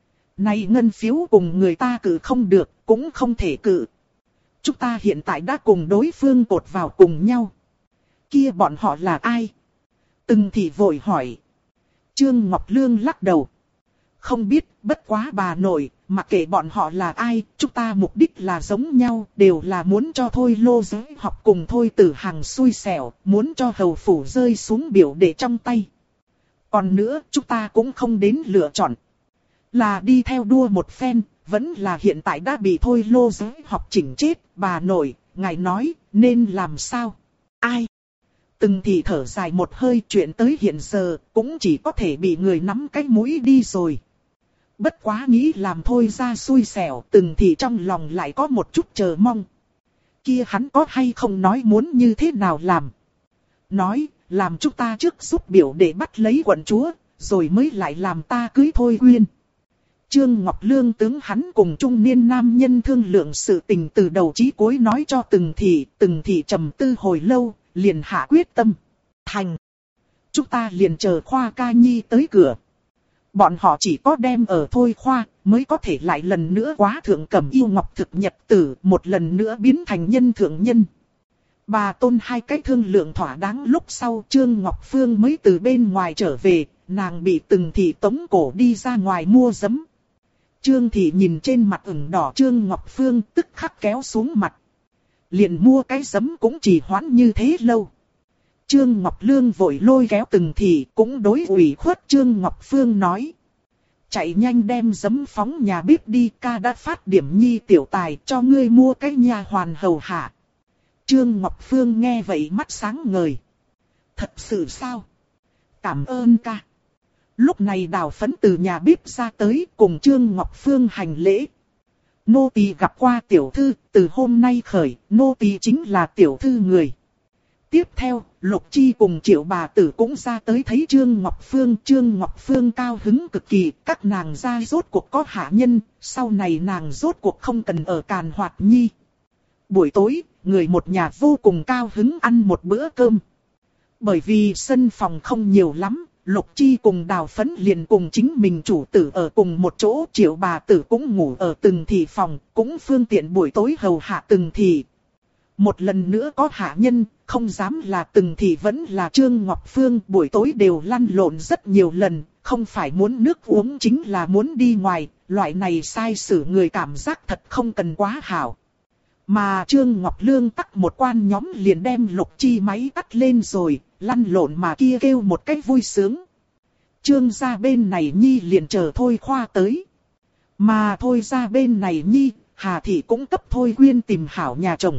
này ngân phiếu cùng người ta cự không được, cũng không thể cự. Chúng ta hiện tại đã cùng đối phương cột vào cùng nhau. Kia bọn họ là ai? Từng thị vội hỏi. Trương Ngọc Lương lắc đầu. Không biết, bất quá bà nội, mặc kệ bọn họ là ai, chúng ta mục đích là giống nhau, đều là muốn cho thôi lô giới học cùng thôi tử hàng xui xẻo, muốn cho hầu phủ rơi xuống biểu để trong tay. Còn nữa, chúng ta cũng không đến lựa chọn. Là đi theo đua một phen, vẫn là hiện tại đã bị thôi lô giới học chỉnh chết, bà nội, ngài nói, nên làm sao? Ai? Từng thị thở dài một hơi, chuyện tới hiện giờ, cũng chỉ có thể bị người nắm cái mũi đi rồi. Bất quá nghĩ làm thôi ra xui xẻo, từng thị trong lòng lại có một chút chờ mong. Kia hắn có hay không nói muốn như thế nào làm? Nói, làm chúng ta trước giúp biểu để bắt lấy quận chúa, rồi mới lại làm ta cưới Thôi Quyên. Trương Ngọc Lương tướng hắn cùng trung niên nam nhân thương lượng sự tình từ đầu chí cuối nói cho từng thị trầm tư hồi lâu, liền hạ quyết tâm. Thành! Chúng ta liền chờ Khoa Ca Nhi tới cửa. Bọn họ chỉ có đem ở Thôi Khoa, mới có thể lại lần nữa quá thượng cẩm yêu ngọc thực nhật tử, một lần nữa biến thành nhân thượng nhân. Bà Tôn hai cái thương lượng thỏa đáng lúc sau Trương Ngọc Phương mới từ bên ngoài trở về, nàng bị từng thị tống cổ đi ra ngoài mua giấm. Trương thị nhìn trên mặt ửng đỏ Trương Ngọc Phương tức khắc kéo xuống mặt. Liền mua cái giấm cũng chỉ hoãn như thế lâu. Trương Ngọc Lương vội lôi kéo từng thị cũng đối ủy khuất Trương Ngọc Phương nói. Chạy nhanh đem giấm phóng nhà bếp đi, ca đã phát điểm nhi tiểu tài cho ngươi mua cái nha hoàn hầu hạ. Trương Ngọc Phương nghe vậy mắt sáng ngời. Thật sự sao? Cảm ơn ca. Lúc này Đào Phấn từ nhà bếp ra tới cùng Trương Ngọc Phương hành lễ. Nô tỳ gặp qua tiểu thư, từ hôm nay khởi, nô tỳ chính là tiểu thư người. Tiếp theo, Lục Chi cùng Triệu bà tử cũng ra tới thấy Trương Ngọc Phương. Trương Ngọc Phương cao hứng cực kỳ, các nàng ra rốt cuộc có hạ nhân, sau này nàng rốt cuộc không cần ở Càn Hoạt Nhi. Buổi tối, người một nhà vô cùng cao hứng ăn một bữa cơm. Bởi vì sân phòng không nhiều lắm, Lục Chi cùng Đào Phấn liền cùng chính mình chủ tử ở cùng một chỗ. Triệu bà tử cũng ngủ ở từng thị phòng, cũng phương tiện buổi tối hầu hạ từng thị. Một lần nữa có hạ nhân, không dám là từng thị vẫn là Trương Ngọc Phương, buổi tối đều lăn lộn rất nhiều lần, không phải muốn nước uống chính là muốn đi ngoài, loại này sai xử người cảm giác thật không cần quá hảo. Mà Trương Ngọc Lương tắc một quan nhóm liền đem Lục Chi máy tắt lên rồi, lăn lộn mà kia kêu một cách vui sướng. Trương gia bên này Nhi liền chờ Thôi Khoa tới. Mà Thôi gia bên này Nhi, Hà Thị cũng cấp Thôi Quyên tìm hảo nhà chồng.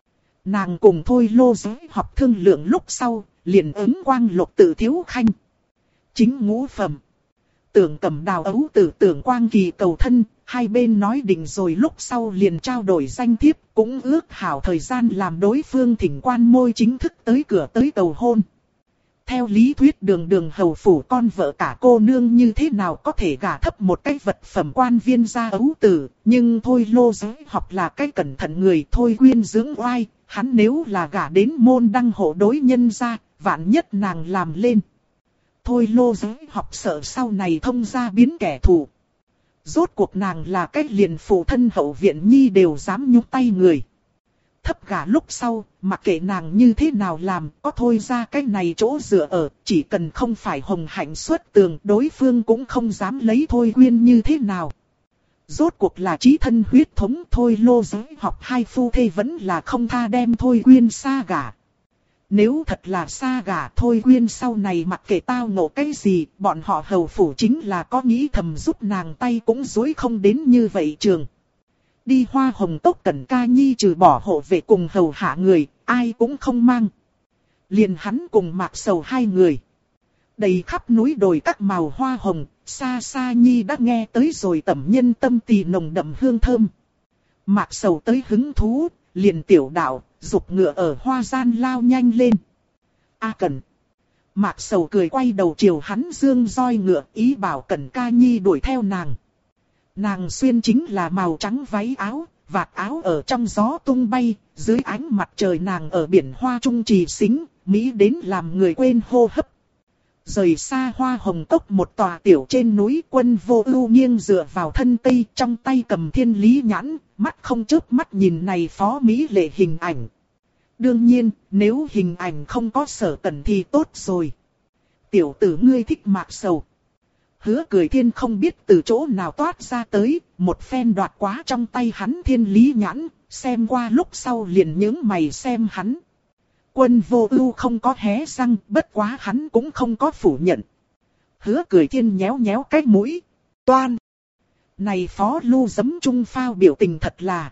Nàng cùng Thôi lô giới học thương lượng lúc sau, liền ứng Quang Lục Tự thiếu khanh. Chính ngũ phẩm. Tưởng Cẩm Đào ấu tử Tưởng Quang Kỳ cầu thân, hai bên nói định rồi lúc sau liền trao đổi danh thiếp, cũng ước hảo thời gian làm đối phương thỉnh quan môi chính thức tới cửa tới cầu hôn. Theo lý thuyết đường hầu phủ con vợ cả cô nương như thế nào có thể gả thấp một cái vật phẩm quan viên gia ấu tử, nhưng Thôi lô giới học là cái cẩn thận người. Thôi Quyên dưỡng oai, hắn nếu là gả đến môn đăng hộ đối nhân gia, vạn nhất nàng làm lên. Thôi lô giới học sợ sau này thông gia biến kẻ thù. Rốt cuộc nàng là cái liền phụ thân hậu viện Nhi đều dám nhúc tay người. Thấp gả lúc sau, mặc kệ nàng như thế nào làm, có Thôi ra cái này chỗ dựa ở, chỉ cần không phải hồng hạnh xuất tường, đối phương cũng không dám lấy Thôi Quyên như thế nào. Rốt cuộc là chí thân huyết thống, Thôi Lô giới học hai phu thê vẫn là không tha đem Thôi Quyên xa gả. Nếu thật là xa gả Thôi Quyên sau này mặc kệ tao ngộ cái gì, bọn họ hầu phủ chính là có nghĩ thầm giúp nàng tay cũng dối không đến như vậy trường. Đi Hoa Hồng Cốc Cẩn Ca Nhi trừ bỏ hộ vệ cùng hầu hạ người, ai cũng không mang. Liền hắn cùng Mạc Sầu hai người. Đầy khắp núi đồi các màu hoa hồng, xa xa Nhi đã nghe tới rồi tẩm nhân tâm tỳ nồng đậm hương thơm. Mạc Sầu tới hứng thú, liền tiểu đạo, dục ngựa ở hoa gian lao nhanh lên. A Cẩn. Mạc Sầu cười quay đầu chiều hắn dương roi ngựa, ý bảo Cẩn Ca Nhi đuổi theo nàng. Nàng xuyên chính là màu trắng váy áo, vạt áo ở trong gió tung bay, dưới ánh mặt trời nàng ở biển hoa trung trì xính, mỹ đến làm người quên hô hấp. Rời xa Hoa Hồng Cốc một tòa tiểu trên núi, Quân Vô Ưu nghiêng dựa vào thân cây, trong tay cầm thiên lý nhãn, mắt không chớp mắt nhìn này phó mỹ lệ hình ảnh. Đương nhiên, nếu hình ảnh không có Sở Cẩn thì tốt rồi. Tiểu tử ngươi thích Mạc Sầu. Hứa Cười Thiên không biết từ chỗ nào toát ra tới, một phen đoạt quá trong tay hắn thiên lý nhãn, xem qua lúc sau liền nhướng mày xem hắn. Quân Vô Ưu không có hé răng, bất quá hắn cũng không có phủ nhận. Hứa Cười Thiên nhéo nhéo cái mũi. Toan! Này phó lưu giấm trung phao biểu tình thật là.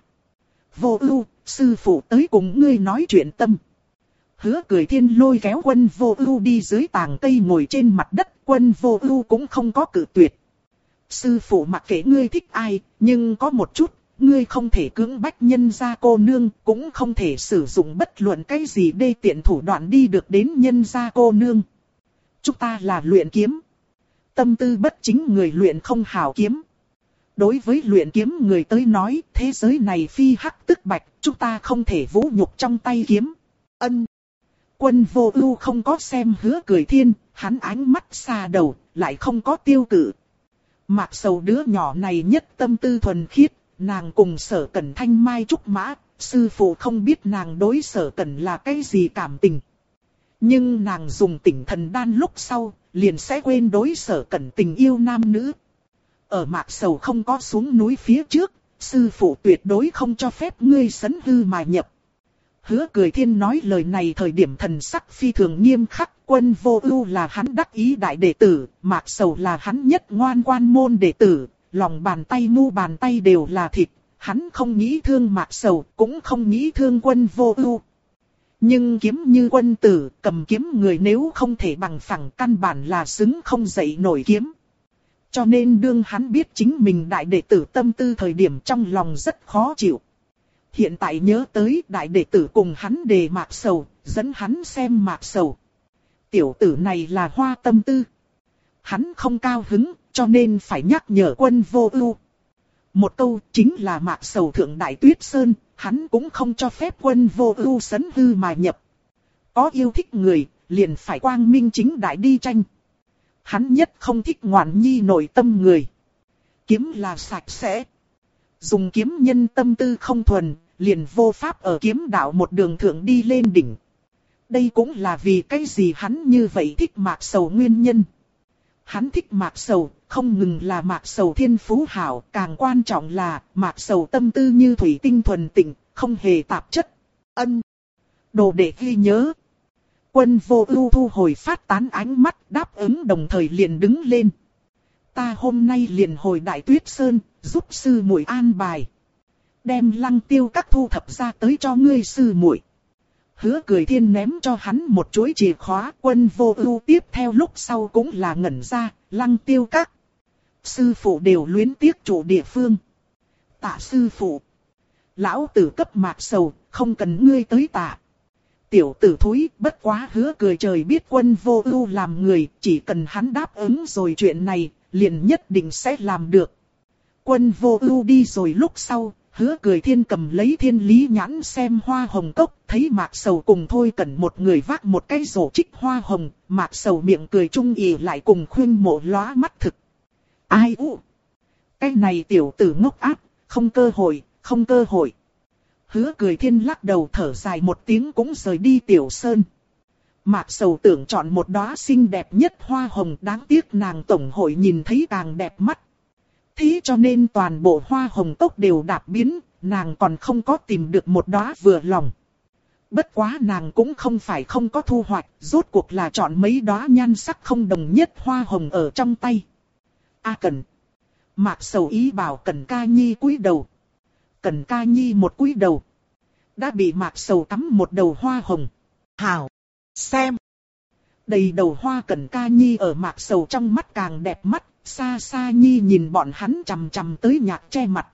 Vô Ưu, sư phụ tới cùng ngươi nói chuyện tâm. Hứa Cười Thiên lôi kéo Quân Vô Ưu đi dưới tàng cây ngồi trên mặt đất, Quân Vô Ưu cũng không có cự tuyệt. Sư phụ mặc kệ ngươi thích ai, nhưng có một chút, ngươi không thể cưỡng bách nhân gia cô nương, cũng không thể sử dụng bất luận cái gì đê tiện thủ đoạn đi được đến nhân gia cô nương. Chúng ta là luyện kiếm. Tâm tư bất chính người luyện không hảo kiếm. Đối với luyện kiếm người tới nói, thế giới này phi hắc tức bạch, chúng ta không thể vũ nhục trong tay kiếm. Ân. Quân Vô Ưu không có xem Hứa Cười Thiên, hắn ánh mắt xa đầu, lại không có tiêu cự. Mạc Sầu đứa nhỏ này nhất tâm tư thuần khiết, nàng cùng Sở Cẩn thanh mai trúc mã, sư phụ không biết nàng đối Sở Cẩn là cái gì cảm tình. Nhưng nàng dùng Tỉnh Thần Đan lúc sau, liền sẽ quên đối Sở Cẩn tình yêu nam nữ. Ở Mạc Sầu không có xuống núi phía trước, sư phụ tuyệt đối không cho phép ngươi sấn hư mà nhập. Hứa Cười Thiên nói lời này thời điểm thần sắc phi thường nghiêm khắc, Quân Vô Ưu là hắn đắc ý đại đệ tử, Mạc Sầu là hắn nhất ngoan quan môn đệ tử, lòng bàn tay mu bàn tay đều là thịt, hắn không nghĩ thương Mạc Sầu, cũng không nghĩ thương Quân Vô Ưu. Nhưng kiếm như quân tử, cầm kiếm người nếu không thể bằng phẳng căn bản là xứng không dậy nổi kiếm. Cho nên đương hắn biết chính mình đại đệ tử tâm tư thời điểm trong lòng rất khó chịu. Hiện tại nhớ tới đại đệ tử cùng hắn đề Mạc Sầu, dẫn hắn xem Mạc Sầu. Tiểu tử này là hoa tâm tư. Hắn không cao hứng, cho nên phải nhắc nhở Quân Vô Ưu. Một câu chính là Mạc Sầu thượng Đại Tuyết Sơn, hắn cũng không cho phép Quân Vô Ưu sấn hư mà nhập. Có yêu thích người, liền phải quang minh chính đại đi tranh. Hắn nhất không thích ngoạn nhi nội tâm người. Kiếm là sạch sẽ. Dùng kiếm nhân tâm tư không thuần, liền vô pháp ở kiếm đạo một đường thượng đi lên đỉnh. Đây cũng là vì cái gì hắn như vậy thích Mạc Sầu nguyên nhân. Hắn thích Mạc Sầu, không ngừng là Mạc Sầu thiên phú hảo, càng quan trọng là Mạc Sầu tâm tư như thủy tinh thuần tịnh, không hề tạp chất. Ân. Đồ đệ ghi nhớ. Quân Vô Ưu thu hồi phát tán ánh mắt, đáp ứng đồng thời liền đứng lên. Ta hôm nay liền hồi Đại Tuyết Sơn, giúp sư muội an bài. Đem Lăng Tiêu Các thu thập ra tới cho ngươi sư muội. Hứa Cười Thiên ném cho hắn một chuỗi chìa khóa, Quân Vô Ưu tiếp theo lúc sau cũng là ngẩn ra, Lăng Tiêu Các. Sư phụ đều luyến tiếc chủ địa phương. Tạ sư phụ. Lão tử cấp Mạc Sầu, không cần ngươi tới tạ. Tiểu tử thúi, bất quá Hứa Cười trời biết Quân Vô Ưu làm người, chỉ cần hắn đáp ứng rồi chuyện này, liền nhất định sẽ làm được. Quân Vô Ưu đi rồi lúc sau, Hứa Cười Thiên cầm lấy thiên lý nhãn xem hoa hồng cốc, thấy Mạc Sầu cùng Thôi Cẩn một người vác một cái rổ trích hoa hồng, Mạc Sầu miệng cười trung ỉ lại cùng Khuynh Mộ lóa mắt thực. Ai u? Cái này tiểu tử ngốc ác, không cơ hội, không cơ hội. Hứa Cười Thiên lắc đầu thở dài một tiếng cũng rời đi tiểu sơn. Mạc Sầu tưởng chọn một đóa xinh đẹp nhất hoa hồng, đáng tiếc nàng tổng hội nhìn thấy càng đẹp mắt. Thế cho nên toàn bộ hoa hồng cốc đều đạp biến, nàng còn không có tìm được một đóa vừa lòng. Bất quá nàng cũng không phải không có thu hoạch, rốt cuộc là chọn mấy đóa nhan sắc không đồng nhất hoa hồng ở trong tay. Cẩn. Mạc Sầu ý bảo Cẩn Ca Nhi cúi đầu. Cẩn Ca Nhi một cúi đầu, đã bị Mạc Sầu cắm một đầu hoa hồng. Hảo, xem. Đầy đầu hoa Cẩn Ca Nhi ở Mạc Sầu trong mắt càng đẹp mắt, xa xa Nhi nhìn bọn hắn chằm chằm tới nhạc che mặt.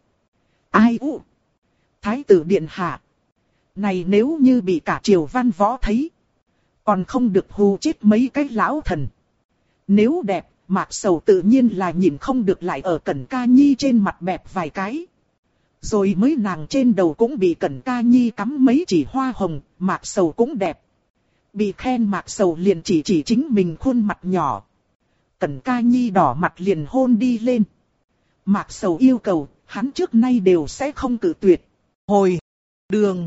Ai u? Thái tử điện hạ. Này nếu như bị cả triều văn võ thấy, còn không được hù chết mấy cái lão thần. Nếu đẹp, Mạc Sầu tự nhiên là nhìn không được lại ở Cẩn Ca Nhi trên mặt bẹp vài cái. Rồi mới nàng trên đầu cũng bị Cẩn Ca Nhi cắm mấy chỉ hoa hồng, Mạc Sầu cũng đẹp. Bị khen Mạc Sầu liền chỉ chính mình khuôn mặt nhỏ. Cẩn Ca Nhi đỏ mặt liền hôn đi lên. Mạc Sầu yêu cầu, hắn trước nay đều sẽ không cự tuyệt. Hồi đường.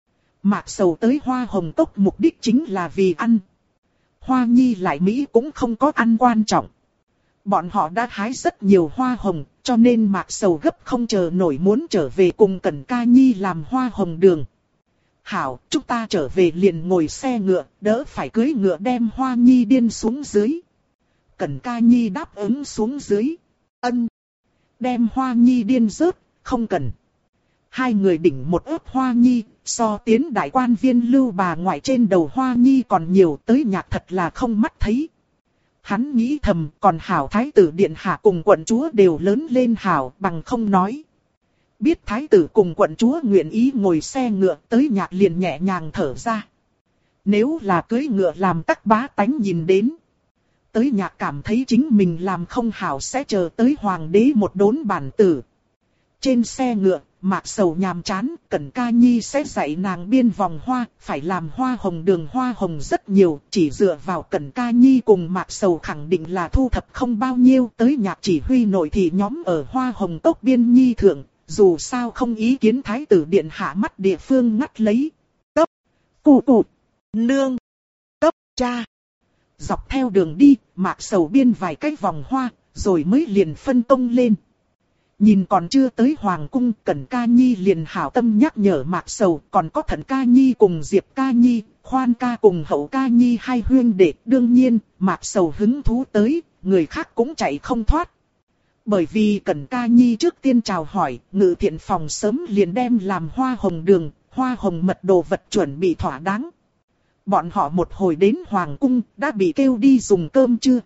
Mạc Sầu tới hoa hồng cốc mục đích chính là vì ăn. Hoa Nhi lại Mỹ cũng không có ăn quan trọng. Bọn họ đã hái rất nhiều hoa hồng, cho nên Mạc Sầu gấp không chờ nổi muốn trở về cùng Cẩn Ca Nhi làm hoa hồng đường. Hảo, chúng ta trở về liền ngồi xe ngựa, đỡ phải cưỡi ngựa đem Hoa Nhi điên xuống dưới. Cẩn Ca Nhi đáp ứng xuống dưới. Ân. Đem Hoa Nhi điên rớt, không cần. Hai người đỉnh một ớt Hoa Nhi, so tiến đại quan viên lưu bà ngoại trên đầu Hoa Nhi còn nhiều, tới nhạc thật là không mắt thấy. Hắn nghĩ thầm, còn hảo thái tử điện hạ cùng quận chúa đều lớn lên hảo, bằng không nói. Biết thái tử cùng quận chúa nguyện ý ngồi xe ngựa, tới nhạc liền nhẹ nhàng thở ra. Nếu là cưỡi ngựa làm các bá tánh nhìn đến, tới nhạc cảm thấy chính mình làm không hảo sẽ chờ tới hoàng đế một đốn bản tử. Trên xe ngựa, Mạc Sầu nhàm chán, Cẩn Ca Nhi sẽ dạy nàng biên vòng hoa, phải làm hoa hồng đường hoa hồng rất nhiều, chỉ dựa vào Cẩn Ca Nhi cùng Mạc Sầu khẳng định là thu thập không bao nhiêu, tới nhạc chỉ huy nội thị nhóm ở hoa hồng cốc biên nhi thượng, dù sao không ý kiến thái tử điện hạ mắt địa phương ngắt lấy. Cấp, cụ, nương, cấp, cha. Dọc theo đường đi, Mạc Sầu biên vài cái vòng hoa, rồi mới liền phân công lên. Nhìn còn chưa tới hoàng cung, Cẩn Ca Nhi liền hảo tâm nhắc nhở Mạc Sầu, còn có Thận Ca Nhi cùng Diệp Ca Nhi, Khoan Ca cùng Hậu Ca Nhi hai huyên đệ. Đương nhiên, Mạc Sầu hứng thú tới, người khác cũng chạy không thoát. Bởi vì Cẩn Ca Nhi trước tiên chào hỏi, ngự thiện phòng sớm liền đem làm hoa hồng đường, hoa hồng mật đồ vật chuẩn bị thỏa đáng. Bọn họ một hồi đến hoàng cung, đã bị kêu đi dùng cơm chưa?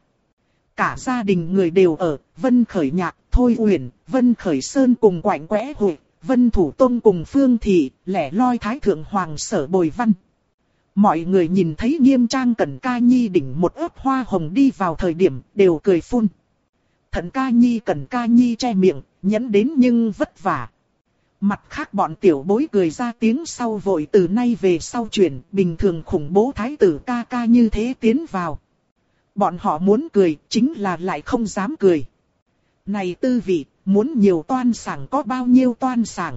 Cả gia đình người đều ở, Vân Khởi Nhạc, Thôi Uyển, Vân Khởi Sơn cùng Quạnh Quẽ Hội, Vân Thủ Tông cùng Phương Thị, lẻ loi Thái Thượng Hoàng Sở Bồi Văn. Mọi người nhìn thấy nghiêm trang Cẩn Ca Nhi đỉnh một ớt hoa hồng đi vào thời điểm, đều cười phun. Thận Ca Nhi Cẩn Ca Nhi che miệng, nhẫn đến nhưng vất vả. Mặt khác bọn tiểu bối cười ra tiếng sau vội từ nay về sau chuyển, bình thường khủng bố thái tử ca ca như thế tiến vào. Bọn họ muốn cười, chính là lại không dám cười. Này tư vị, muốn nhiều toan sảng có bao nhiêu toan sảng.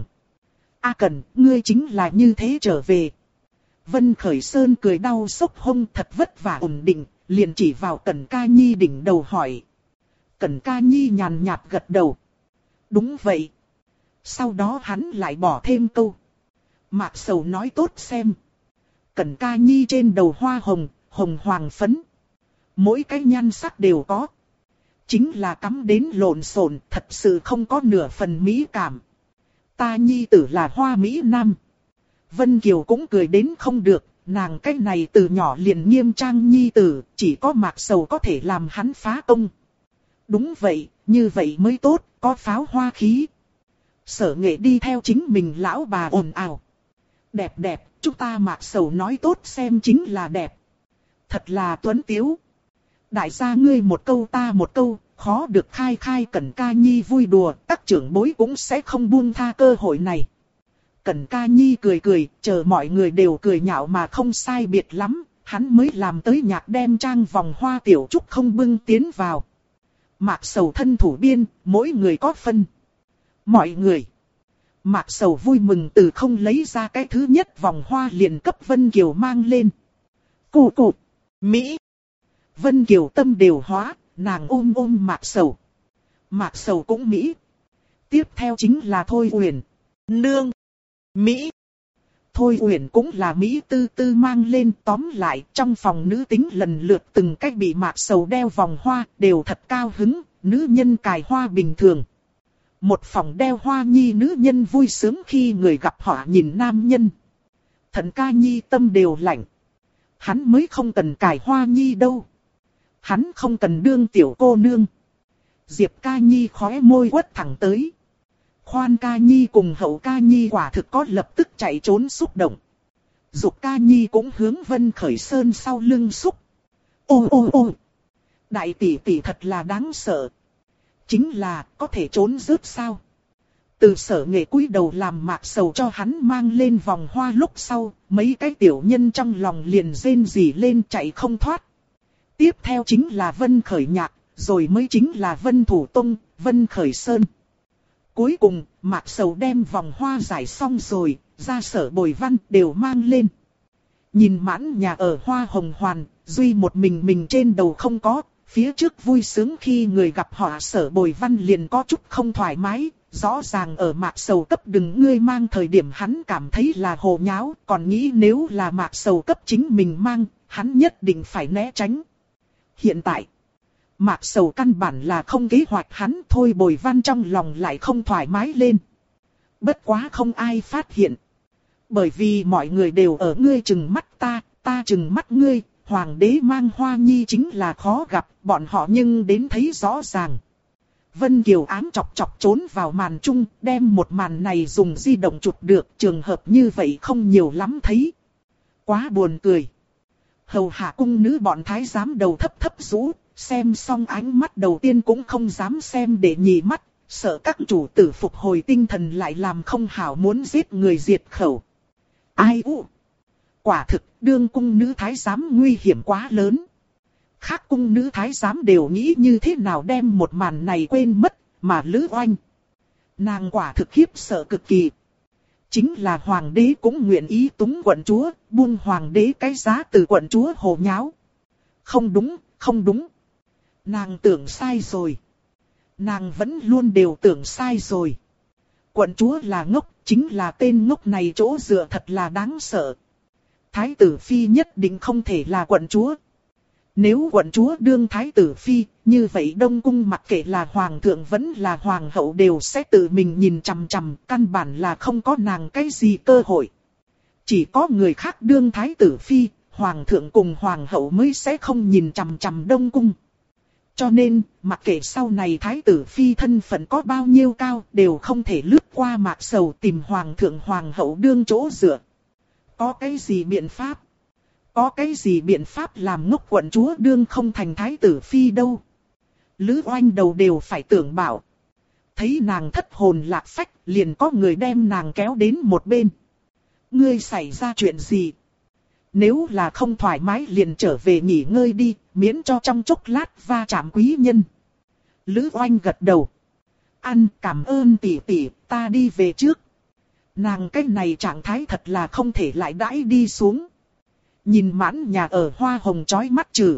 Cẩn, ngươi chính là như thế trở về. Vân Khởi Sơn cười đau sốc hông thật vất vả ổn định, liền chỉ vào Cẩn Ca Nhi đỉnh đầu hỏi. Cẩn Ca Nhi nhàn nhạt gật đầu. Đúng vậy. Sau đó hắn lại bỏ thêm câu. Mạc Sầu nói tốt xem. Cẩn Ca Nhi trên đầu hoa hồng, hồng hoàng phấn. Mỗi cái nhan sắc đều có. Chính là cắm đến lộn xộn, thật sự không có nửa phần mỹ cảm. Ta nhi tử là hoa mỹ nam. Vân Kiều cũng cười đến không được, nàng cái này từ nhỏ liền nghiêm trang nhi tử, chỉ có Mạc Sầu có thể làm hắn phá công. Đúng vậy, như vậy mới tốt, có pháo hoa khí. Sở Nghệ đi theo chính mình lão bà ồn ào. Đẹp đẹp, chúng ta Mạc Sầu nói tốt xem chính là đẹp. Thật là tuấn tiếu. Đại gia ngươi một câu ta một câu, khó được khai khai. Cẩn Ca Nhi vui đùa, các trưởng bối cũng sẽ không buông tha cơ hội này. Cẩn Ca Nhi cười cười, chờ mọi người đều cười nhạo mà không sai biệt lắm, hắn mới làm tới nhạc đem trang vòng hoa tiểu trúc không bưng tiến vào. Mạc Sầu thân thủ biên, mỗi người có phân. Mọi người. Mạc Sầu vui mừng từ không lấy ra cái thứ nhất vòng hoa liền cấp Vân Kiều mang lên. Cụ, Mỹ. Vân Kiều tâm đều hóa, nàng ôm Mạc Sầu. Mạc Sầu cũng Mỹ. Tiếp theo chính là Thôi Uyển. Nương. Mỹ. Thôi Uyển cũng là Mỹ tư tư mang lên, tóm lại trong phòng nữ tính lần lượt từng cách bị Mạc Sầu đeo vòng hoa, đều thật cao hứng, nữ nhân cài hoa bình thường. Một phòng đeo hoa nhi nữ nhân vui sướng khi người gặp họ nhìn nam nhân. Thần ca nhi tâm đều lạnh. Hắn mới không cần cài hoa nhi đâu. Hắn không cần đương tiểu cô nương. Diệp ca nhi khóe môi quất thẳng tới. Khoan ca nhi cùng Hậu ca nhi quả thực có lập tức chạy trốn xúc động. Dục ca nhi cũng hướng Vân Khởi Sơn sau lưng xúc. Ô ô ô. Đại tỷ tỷ thật là đáng sợ. Chính là có thể trốn rớt sao? Từ Sở Nghệ cúi đầu làm Mạc Sầu cho hắn mang lên vòng hoa lúc sau, mấy cái tiểu nhân trong lòng liền rên rỉ lên chạy không thoát. Tiếp theo chính là Vân Khởi Nhạc, rồi mới chính là Vân Thủ Tông, Vân Khởi Sơn. Cuối cùng, Mạc Sầu đem vòng hoa giải xong rồi, ra Sở Bồi Văn đều mang lên. Nhìn mãn nhà ở hoa hồng hoàn, duy một mình trên đầu không có, phía trước vui sướng khi người gặp họ Sở Bồi Văn liền có chút không thoải mái. Rõ ràng ở Mạc Sầu cấp đừng ngươi mang thời điểm hắn cảm thấy là hồ nháo, còn nghĩ nếu là Mạc Sầu cấp chính mình mang, hắn nhất định phải né tránh. Hiện tại, Mạc Sầu căn bản là không kế hoạch hắn, Thôi Bồi Văn trong lòng lại không thoải mái lên. Bất quá không ai phát hiện. Bởi vì mọi người đều ở ngươi chừng mắt ta, ta chừng mắt ngươi, hoàng đế mang hoa nhi chính là khó gặp, bọn họ nhưng đến thấy rõ ràng. Vân Kiều ám chọc chọc trốn vào màn chung, đem một màn này dùng di động chụp được, trường hợp như vậy không nhiều lắm thấy. Quá buồn cười. Hầu hạ cung nữ bọn thái giám đầu thấp thấp rũ, xem xong ánh mắt đầu tiên cũng không dám xem để nhì mắt, sợ các chủ tử phục hồi tinh thần lại làm không hảo muốn giết người diệt khẩu. Ai u? Quả thực, đương cung nữ thái giám nguy hiểm quá lớn. Khác cung nữ thái giám đều nghĩ như thế nào đem một màn này quên mất, mà Lữ Oanh. Nàng quả thực khiếp sợ cực kỳ. Chính là hoàng đế cũng nguyện ý túng quận chúa, buông hoàng đế cái giá từ quận chúa hồ nháo. Không đúng, không đúng. Nàng tưởng sai rồi. Nàng vẫn luôn đều tưởng sai rồi. Quận chúa là ngốc, chính là tên ngốc này chỗ dựa thật là đáng sợ. Thái tử phi nhất định không thể là quận chúa. Nếu quận chúa đương thái tử phi, như vậy Đông Cung mặc kệ là hoàng thượng vẫn là hoàng hậu đều sẽ tự mình nhìn chằm chằm, căn bản là không có nàng cái gì cơ hội. Chỉ có người khác đương thái tử phi, hoàng thượng cùng hoàng hậu mới sẽ không nhìn chằm chằm Đông Cung. Cho nên, mặc kệ sau này thái tử phi thân phận có bao nhiêu cao, đều không thể lướt qua Mạc Sầu tìm hoàng thượng hoàng hậu đương chỗ dựa. Có cái gì biện pháp? Có cái gì biện pháp làm ngốc quận chúa đương không thành thái tử phi đâu. Lữ Oanh đầu đều phải tưởng bảo. Thấy nàng thất hồn lạc phách, liền có người đem nàng kéo đến một bên. Ngươi xảy ra chuyện gì? Nếu là không thoải mái liền trở về nghỉ ngơi đi, miễn cho trong chốc lát va chạm quý nhân. Lữ Oanh gật đầu. Ăn, cảm ơn tỷ tỷ, ta đi về trước. Nàng cái này trạng thái thật là không thể lại đãi đi xuống. Nhìn mãn nhà ở hoa hồng chói mắt trừ.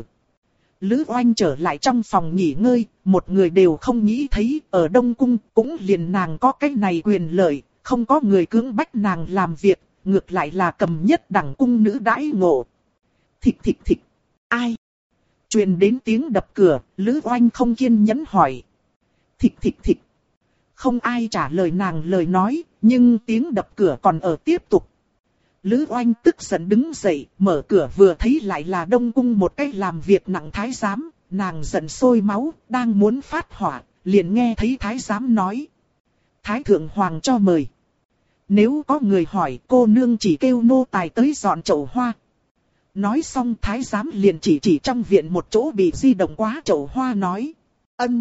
Lữ Oanh trở lại trong phòng nghỉ ngơi, một người đều không nghĩ thấy, ở Đông Cung cũng liền nàng có cái này quyền lợi, không có người cưỡng bách nàng làm việc, ngược lại là cầm nhất đẳng cung nữ đãi ngộ. Thịch thịch thịch, ai? Truyền đến tiếng đập cửa, Lữ Oanh không kiên nhẫn hỏi. Thịch thịch thịch, không ai trả lời nàng lời nói, nhưng tiếng đập cửa còn ở tiếp tục. Lữ Oanh tức giận đứng dậy, mở cửa vừa thấy lại là Đông Cung một cái làm việc nặng thái giám, nàng giận sôi máu, đang muốn phát hỏa, liền nghe thấy thái giám nói. Thái thượng hoàng cho mời. Nếu có người hỏi cô nương chỉ kêu nô tài tới dọn chậu hoa. Nói xong thái giám liền chỉ trong viện một chỗ bị di động quá chậu hoa nói. Ân,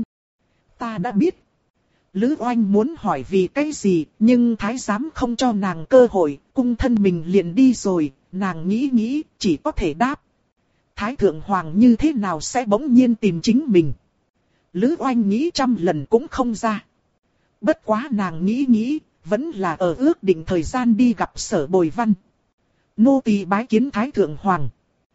ta đã biết. Lữ Oanh muốn hỏi vì cái gì, nhưng thái giám không cho nàng cơ hội, cung thân mình liền đi rồi, nàng nghĩ, chỉ có thể đáp. Thái thượng hoàng như thế nào sẽ bỗng nhiên tìm chính mình? Lữ Oanh nghĩ trăm lần cũng không ra. Bất quá nàng nghĩ, vẫn là ở ước định thời gian đi gặp Sở Bồi Văn. Nô tỳ bái kiến Thái thượng hoàng.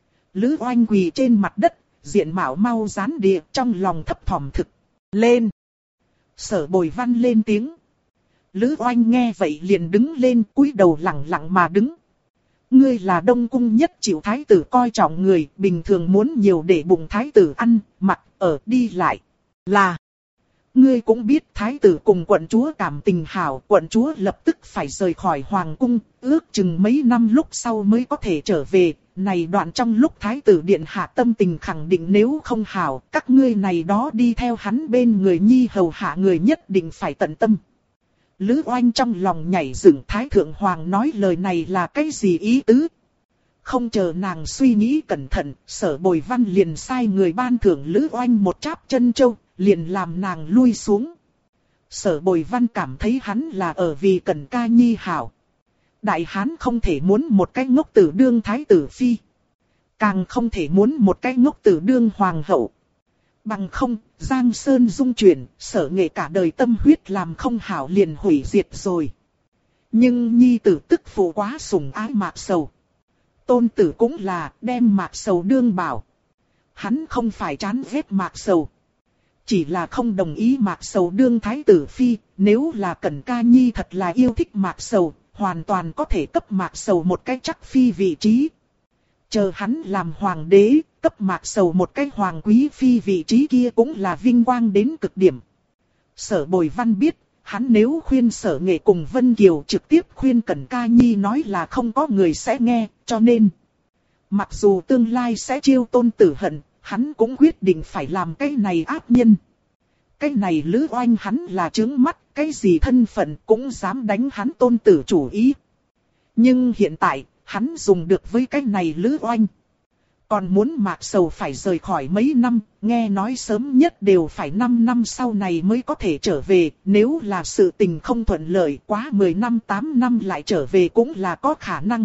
Lữ Oanh quỳ trên mặt đất, diện mạo mau rán địa, trong lòng thấp thỏm thực lên. Sở Bồi Văn lên tiếng. Lữ Oanh nghe vậy liền đứng lên, cúi đầu lẳng lặng mà đứng. Ngươi là Đông Cung nhất chịu thái tử coi trọng người, bình thường muốn nhiều để bụng thái tử ăn, mặc, ở, đi lại. Là, ngươi cũng biết thái tử cùng quận chúa cảm tình hảo, quận chúa lập tức phải rời khỏi hoàng cung, ước chừng mấy năm lúc sau mới có thể trở về. Này đoạn trong lúc thái tử điện hạ tâm tình khẳng định nếu không hảo, các ngươi này đó đi theo hắn bên người nhi hầu hạ người nhất định phải tận tâm. Lữ Oanh trong lòng nhảy dựng, thái thượng hoàng nói lời này là cái gì ý tứ? Không chờ nàng suy nghĩ cẩn thận, Sở Bồi Văn liền sai người ban thưởng Lữ Oanh một cháp chân châu, liền làm nàng lui xuống. Sở Bồi Văn cảm thấy hắn là ở vì Cẩn Ca Nhi hảo. Đại hán không thể muốn một cái ngốc tử đương thái tử phi. Càng không thể muốn một cái ngốc tử đương hoàng hậu. Bằng không, Giang Sơn dung chuyển, Sở Nghệ cả đời tâm huyết làm không hảo liền hủy diệt rồi. Nhưng nhi tử tức phụ quá sủng ái Mạc Sầu. Tôn tử cũng là đem Mạc Sầu đương bảo. Hắn không phải chán ghét Mạc Sầu. Chỉ là không đồng ý Mạc Sầu đương thái tử phi, nếu là Cẩn Ca Nhi thật là yêu thích Mạc Sầu, hoàn toàn có thể cấp Mạc Sầu một cái chắc phi vị trí. Chờ hắn làm hoàng đế, cấp Mạc Sầu một cái hoàng quý phi vị trí kia cũng là vinh quang đến cực điểm. Sở Bồi Văn biết, hắn nếu khuyên Sở Nghệ cùng Vân Kiều trực tiếp khuyên Cẩn Ca Nhi nói là không có người sẽ nghe, cho nên mặc dù tương lai sẽ chiêu tôn tử hận, hắn cũng quyết định phải làm cái này ác nhân. Cái này Lữ Oanh hắn là trướng mắt, cái gì thân phận cũng dám đánh hắn tôn tử chủ ý. Nhưng hiện tại, hắn dùng được với cái này Lữ Oanh. Còn muốn Mạc Sầu phải rời khỏi mấy năm, nghe nói sớm nhất đều phải 5 năm sau này mới có thể trở về. Nếu là sự tình không thuận lợi quá 10 năm 8 năm lại trở về cũng là có khả năng.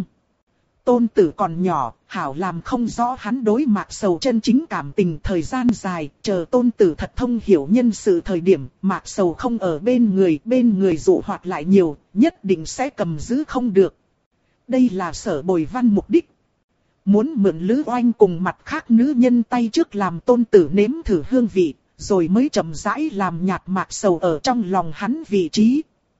Tôn tử còn nhỏ, hảo làm không rõ hắn đối Mạc Sầu chân chính cảm tình thời gian dài, chờ tôn tử thật thông hiểu nhân sự thời điểm, Mạc Sầu không ở bên người dụ hoạt lại nhiều, nhất định sẽ cầm giữ không được. Đây là Sở Bồi Văn mục đích. Muốn mượn Lữ Oanh cùng mặt khác nữ nhân tay trước làm tôn tử nếm thử hương vị, rồi mới chậm rãi làm nhạt Mạc Sầu ở trong lòng hắn vị trí.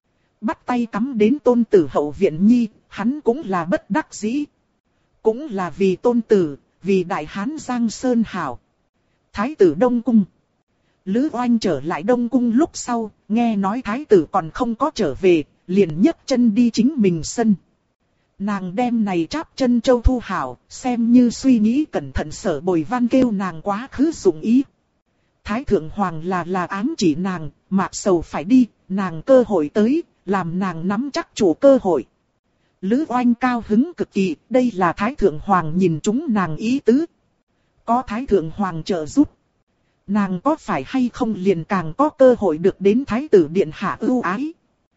Bắt tay cắm đến tôn tử hậu viện nhi, hắn cũng là bất đắc dĩ. Cũng là vì tôn tử, vì đại hán Giang Sơn hảo. Thái tử Đông Cung. Lữ Oanh trở lại Đông Cung lúc sau, nghe nói thái tử còn không có trở về, liền nhấc chân đi chính mình sân. Nàng đem này cháp chân châu thu hảo, xem như suy nghĩ cẩn thận. Sở Bồi Văn kêu nàng quá khứ dụng ý. Thái thượng hoàng là ám chỉ nàng, Mạc Sầu phải đi, nàng cơ hội tới, làm nàng nắm chắc chủ cơ hội. Lữ Oanh cao hứng cực kỳ, đây là Thái thượng hoàng nhìn chúng nàng ý tứ. Có Thái thượng hoàng trợ giúp, nàng có phải hay không liền càng có cơ hội được đến Thái tử điện hạ ưu ái.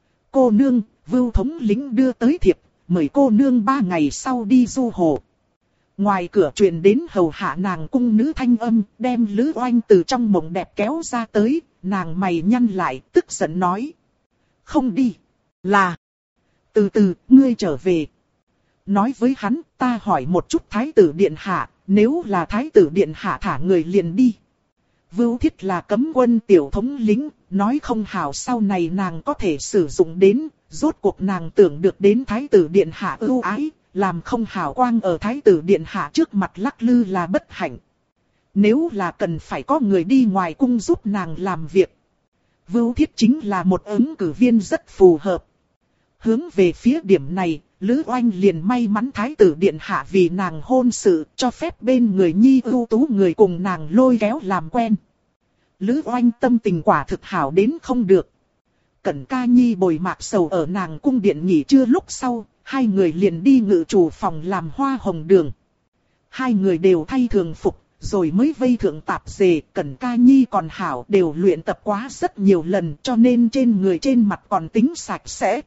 Cô nương, Vưu thống lĩnh đưa tới thiệp, mời cô nương 3 ngày sau đi du hồ. Ngoài cửa truyền đến hầu hạ nàng cung nữ thanh âm, đem Lữ Oanh từ trong mộng đẹp kéo ra tới, nàng mày nhăn lại, tức giận nói. Không đi, là... Từ từ, ngươi trở về. Nói với hắn, ta hỏi một chút thái tử điện hạ, nếu là thái tử điện hạ thả người liền đi. Vưu Thiết là cấm quân tiểu thống lĩnh, nói không hảo sau này nàng có thể sử dụng đến, rốt cuộc nàng tưởng được đến thái tử điện hạ ưu ái, làm không hảo quang ở thái tử điện hạ trước mặt lắc lư là bất hạnh. Nếu là cần phải có người đi ngoài cung giúp nàng làm việc, Vưu Thiết chính là một ứng cử viên rất phù hợp. Hướng về phía điểm này, Lữ Oanh liền may mắn thái tử điện hạ vì nàng hôn sự, cho phép bên người nhi ưu tú người cùng nàng lôi kéo làm quen. Lữ Oanh tâm tình quả thực hảo đến không được. Cẩn Ca Nhi bồi Mạc Sầu ở nàng cung điện nghỉ trưa lúc sau, hai người liền đi ngự chủ phòng làm hoa hồng đường. Hai người đều thay thường phục, rồi mới vây thượng tạp dề. Cẩn Ca Nhi còn hảo đều luyện tập quá rất nhiều lần, cho nên trên người trên mặt còn tính sạch sẽ.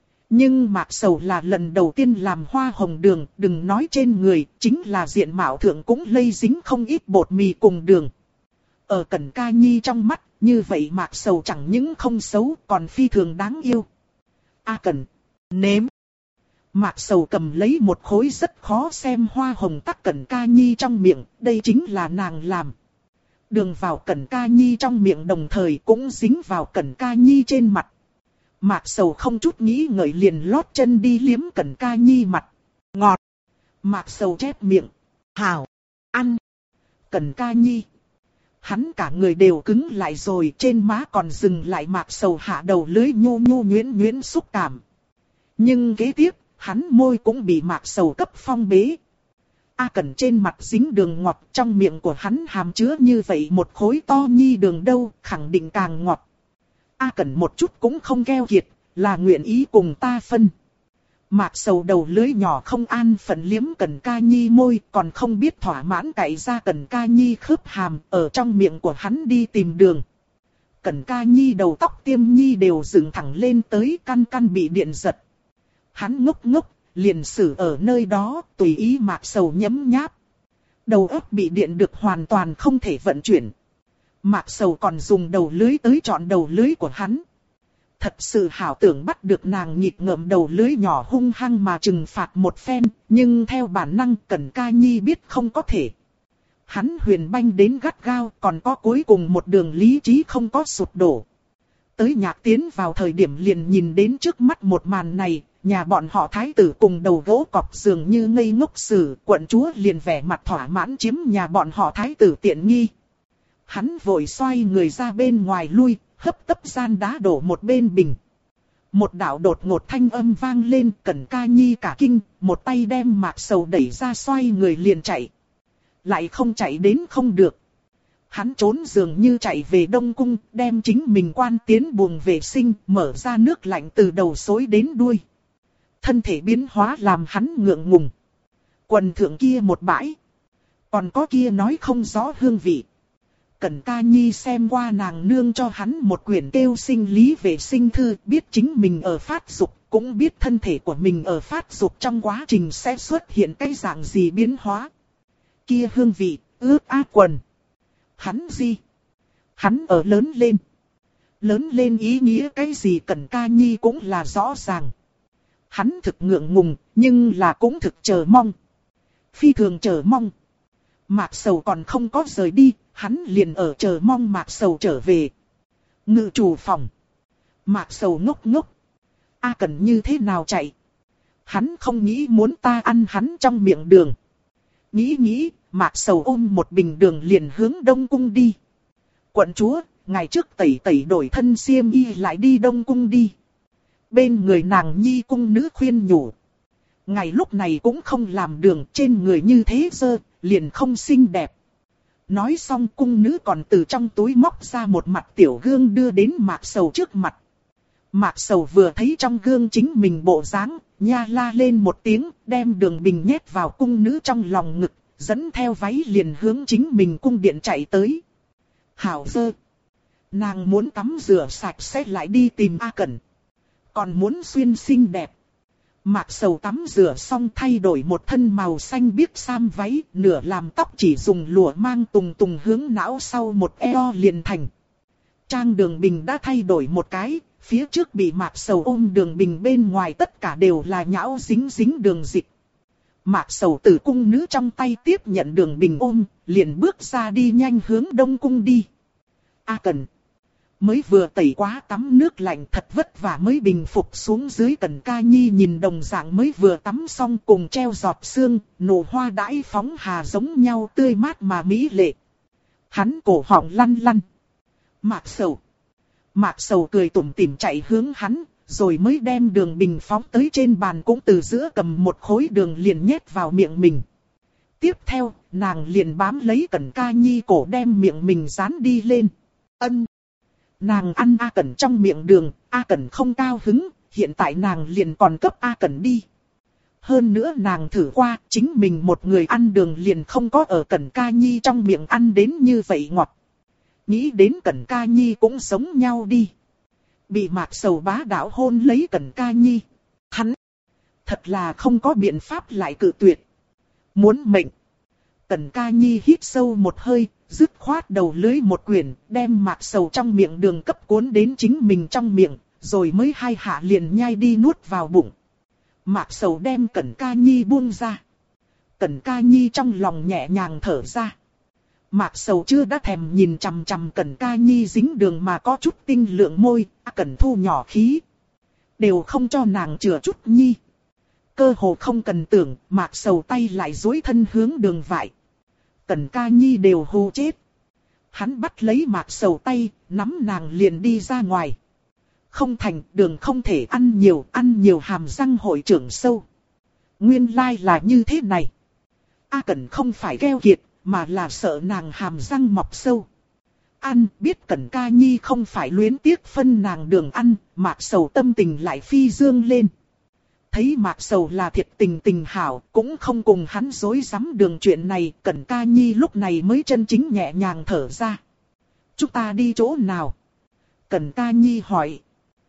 Nhưng Mạc Sầu là lần đầu tiên làm hoa hồng đường, đừng nói trên người, chính là diện mạo thượng cũng lây dính không ít bột mì cùng đường. Ở Cẩn Ca Nhi trong mắt, như vậy Mạc Sầu chẳng những không xấu, còn phi thường đáng yêu. A Cẩn, nếm. Mạc Sầu cầm lấy một khối rất khó xem hoa hồng tắc Cẩn Ca Nhi trong miệng, đây chính là nàng làm. Đường vào Cẩn Ca Nhi trong miệng đồng thời cũng dính vào Cẩn Ca Nhi trên mặt. Mạc Sầu không chút nghĩ ngợi liền lót chân đi liếm Cẩn Ca Nhi mặt. Ngọt. Mạc Sầu chép miệng. Hảo. Ăn. Cẩn Ca Nhi. Hắn cả người đều cứng lại rồi, trên má còn dừng lại Mạc Sầu hạ đầu lưỡi nhô nhô nhuyễn nhuyễn xúc cảm. Nhưng kế tiếp, hắn môi cũng bị Mạc Sầu cấp phong bế. A Cẩn trên mặt dính đường ngọt, trong miệng của hắn hàm chứa như vậy một khối to nhi đường đâu, khẳng định càng ngọt. A Cẩn một chút cũng không keo kiệt, là nguyện ý cùng ta phân. Mạc Sầu đầu lưỡi nhỏ không an phận liếm Cẩn Ca Nhi môi, còn không biết thỏa mãn cạy ra Cẩn Ca Nhi khớp hàm, ở trong miệng của hắn đi tìm đường. Cẩn Ca Nhi đầu tóc tiêm nhi đều dựng thẳng lên tới, căn căn bị điện giật. Hắn ngốc ngốc, liền xử ở nơi đó, tùy ý Mạc Sầu nhấm nháp. Đầu óc bị điện được hoàn toàn không thể vận chuyển. Mạc Sầu còn dùng đầu lưới tới chọn đầu lưới của hắn. Thật sự hảo tưởng bắt được nàng nhịp ngợm đầu lưới nhỏ hung hăng mà trừng phạt một phen, nhưng theo bản năng Cẩn Ca Nhi biết không có thể. Hắn huyền banh đến gắt gao, còn có cuối cùng một đường lý trí không có sụp đổ. Tới Nhạc Tiến vào thời điểm liền nhìn đến trước mắt một màn này, nhà bọn họ thái tử cùng đầu gỗ cọp dường như ngây ngốc xử, quận chúa liền vẻ mặt thỏa mãn chiếm nhà bọn họ thái tử tiện nghi. Hắn vội xoay người ra bên ngoài lui, hấp tấp gian đá đổ một bên bình. Một đạo đột ngột thanh âm vang lên, Cẩn Ca Nhi cả kinh, một tay đem Mạc Sầu đẩy ra xoay người liền chạy. Lại không chạy đến không được. Hắn trốn dường như chạy về Đông Cung, đem chính mình quan tiến buồng vệ sinh, mở ra nước lạnh từ đầu xối đến đuôi. Thân thể biến hóa làm hắn ngượng ngùng. Quần thượng kia một bãi. Còn có kia nói không rõ hương vị. Cẩn Ca Nhi xem qua nàng nương cho hắn một quyển kêu sinh lý vệ sinh thư, biết chính mình ở phát dục, cũng biết thân thể của mình ở phát dục trong quá trình sẽ xuất hiện cái dạng gì biến hóa. Kia hương vị, ướt át quần. Hắn gì? Hắn ở lớn lên. Lớn lên ý nghĩa cái gì Cẩn Ca Nhi cũng là rõ ràng. Hắn thực ngượng ngùng, nhưng là cũng thực chờ mong. Phi thường chờ mong. Mạc Sầu còn không có rời đi, hắn liền ở chờ mong Mạc Sầu trở về. Ngự chủ phòng. Mạc Sầu ngốc ngốc. A Cẩn như thế nào chạy? Hắn không nghĩ muốn ta ăn hắn trong miệng đường. Nghĩ, Mạc Sầu ôm một bình đường liền hướng Đông Cung đi. Quận chúa, ngày trước tẩy đổi thân xiêm y lại đi Đông Cung đi. Bên người nàng nhi cung nữ khuyên nhủ. Ngày lúc này cũng không làm đường, trên người như thế dơ, liền không xinh đẹp. Nói xong cung nữ còn từ trong túi móc ra một mặt tiểu gương đưa đến Mạc Sầu trước mặt. Mạc Sầu vừa thấy trong gương chính mình bộ dáng, nha la lên một tiếng, đem đường bình nhét vào cung nữ trong lòng ngực, dẫn theo váy liền hướng chính mình cung điện chạy tới. Hảo dơ. Nàng muốn tắm rửa sạch sẽ lại đi tìm A Cẩn. Còn muốn xuyên xinh đẹp. Mạc Sầu tắm rửa xong thay đổi một thân màu xanh biếc sam váy, nửa làm tóc chỉ dùng lụa mang tùng tùng hướng não sau một eo liền thành. Trang Đường Bình đã thay đổi một cái, phía trước bị Mạc Sầu ôm Đường Bình bên ngoài tất cả đều là nhão dính đường dịch. Mạc Sầu từ cung nữ trong tay tiếp nhận Đường Bình ôm, liền bước ra đi nhanh hướng Đông Cung đi. A Cẩn. Mới vừa tẩy quá tắm nước lạnh thật vất vả mới bình phục xuống dưới. Cẩn Ca Nhi nhìn đồng dạng mới vừa tắm xong cùng treo giọt sương, nụ hoa đãi phóng hà giống nhau tươi mát mà mỹ lệ. Hắn cổ họng lăn lăn. Mạc Sầu. Mạc Sầu cười tủm tỉm chạy hướng hắn, rồi mới đem Đường Bình phóng tới trên bàn cũng từ giữa cầm một khối đường liền nhét vào miệng mình. Tiếp theo, nàng liền bám lấy Cẩn Ca Nhi cổ đem miệng mình dán đi lên. Ân. Nàng ăn A Cẩn trong miệng đường, A Cẩn không cao hứng, hiện tại nàng liền còn cấp A Cẩn đi. Hơn nữa nàng thử qua, chính mình một người ăn đường liền không có ở Cẩn Ca Nhi trong miệng ăn đến như vậy ngọt. Nghĩ đến Cẩn Ca Nhi cũng giống nhau đi. Bị Mạc Sầu bá đạo hôn lấy Cẩn Ca Nhi. Hắn thật là không có biện pháp lại cự tuyệt. Muốn mệnh. Cẩn Ca Nhi hít sâu một hơi, dứt khoát đầu lưới một quyển, đem Mạc Sầu trong miệng đường cấp cuốn đến chính mình trong miệng, rồi mới hai hạ liền nhai đi nuốt vào bụng. Mạc Sầu đem Cẩn Ca Nhi buông ra. Cẩn Ca Nhi trong lòng nhẹ nhàng thở ra. Mạc Sầu chưa đã thèm nhìn chằm chằm Cẩn Ca Nhi dính đường mà có chút tinh lượng môi, Cẩn Thu nhỏ khí. Đều không cho nàng chừa chút nhi. Cơ hồ không cần tưởng, Mạc Sầu tay lại duỗi thân hướng đường vại. Cẩn Ca Nhi đều hù chết. Hắn bắt lấy Mạc Sầu tay, nắm nàng liền đi ra ngoài. Không thành, đường không thể ăn nhiều hàm răng hội trưởng sâu. Nguyên lai là như thế này. Cẩn không phải keo kiệt, mà là sợ nàng hàm răng mọc sâu. Ăn, biết Cẩn Ca Nhi không phải luyến tiếc phân nàng đường ăn, Mạc Sầu tâm tình lại phi dương lên. Thấy Mạc Sầu là thiệt tình tình hảo, cũng không cùng hắn dối rắm đường chuyện này, Cẩn Ca Nhi lúc này mới chân chính nhẹ nhàng thở ra. Chúng ta đi chỗ nào? Cẩn Ca Nhi hỏi.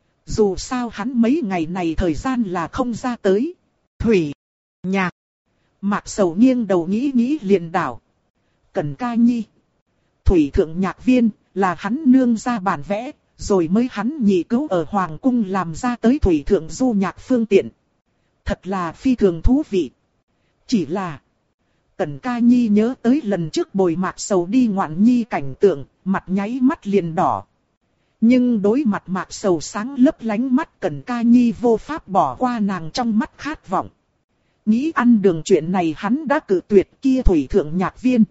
Dù sao hắn mấy ngày này thời gian là không ra tới. Thủy, nhạc. Mạc Sầu nghiêng đầu nghĩ liền đảo. Cẩn Ca Nhi. Thủy thượng nhạc viên, là hắn nương ra bản vẽ, rồi mới hắn nhị cứu ở Hoàng Cung làm ra tới thủy thượng du nhạc phương tiện. Thật là phi thường thú vị. Chỉ là, Cẩn Ca Nhi nhớ tới lần trước bồi Mạc Sầu đi ngoạn nhi cảnh tượng, mặt nháy mắt liền đỏ. Nhưng đối mặt Mạc Sầu sáng lấp lánh mắt, Cẩn Ca Nhi vô pháp bỏ qua nàng trong mắt khát vọng. Nghĩ ăn đường chuyện này hắn đã cự tuyệt kia thủy thượng nhạc viên.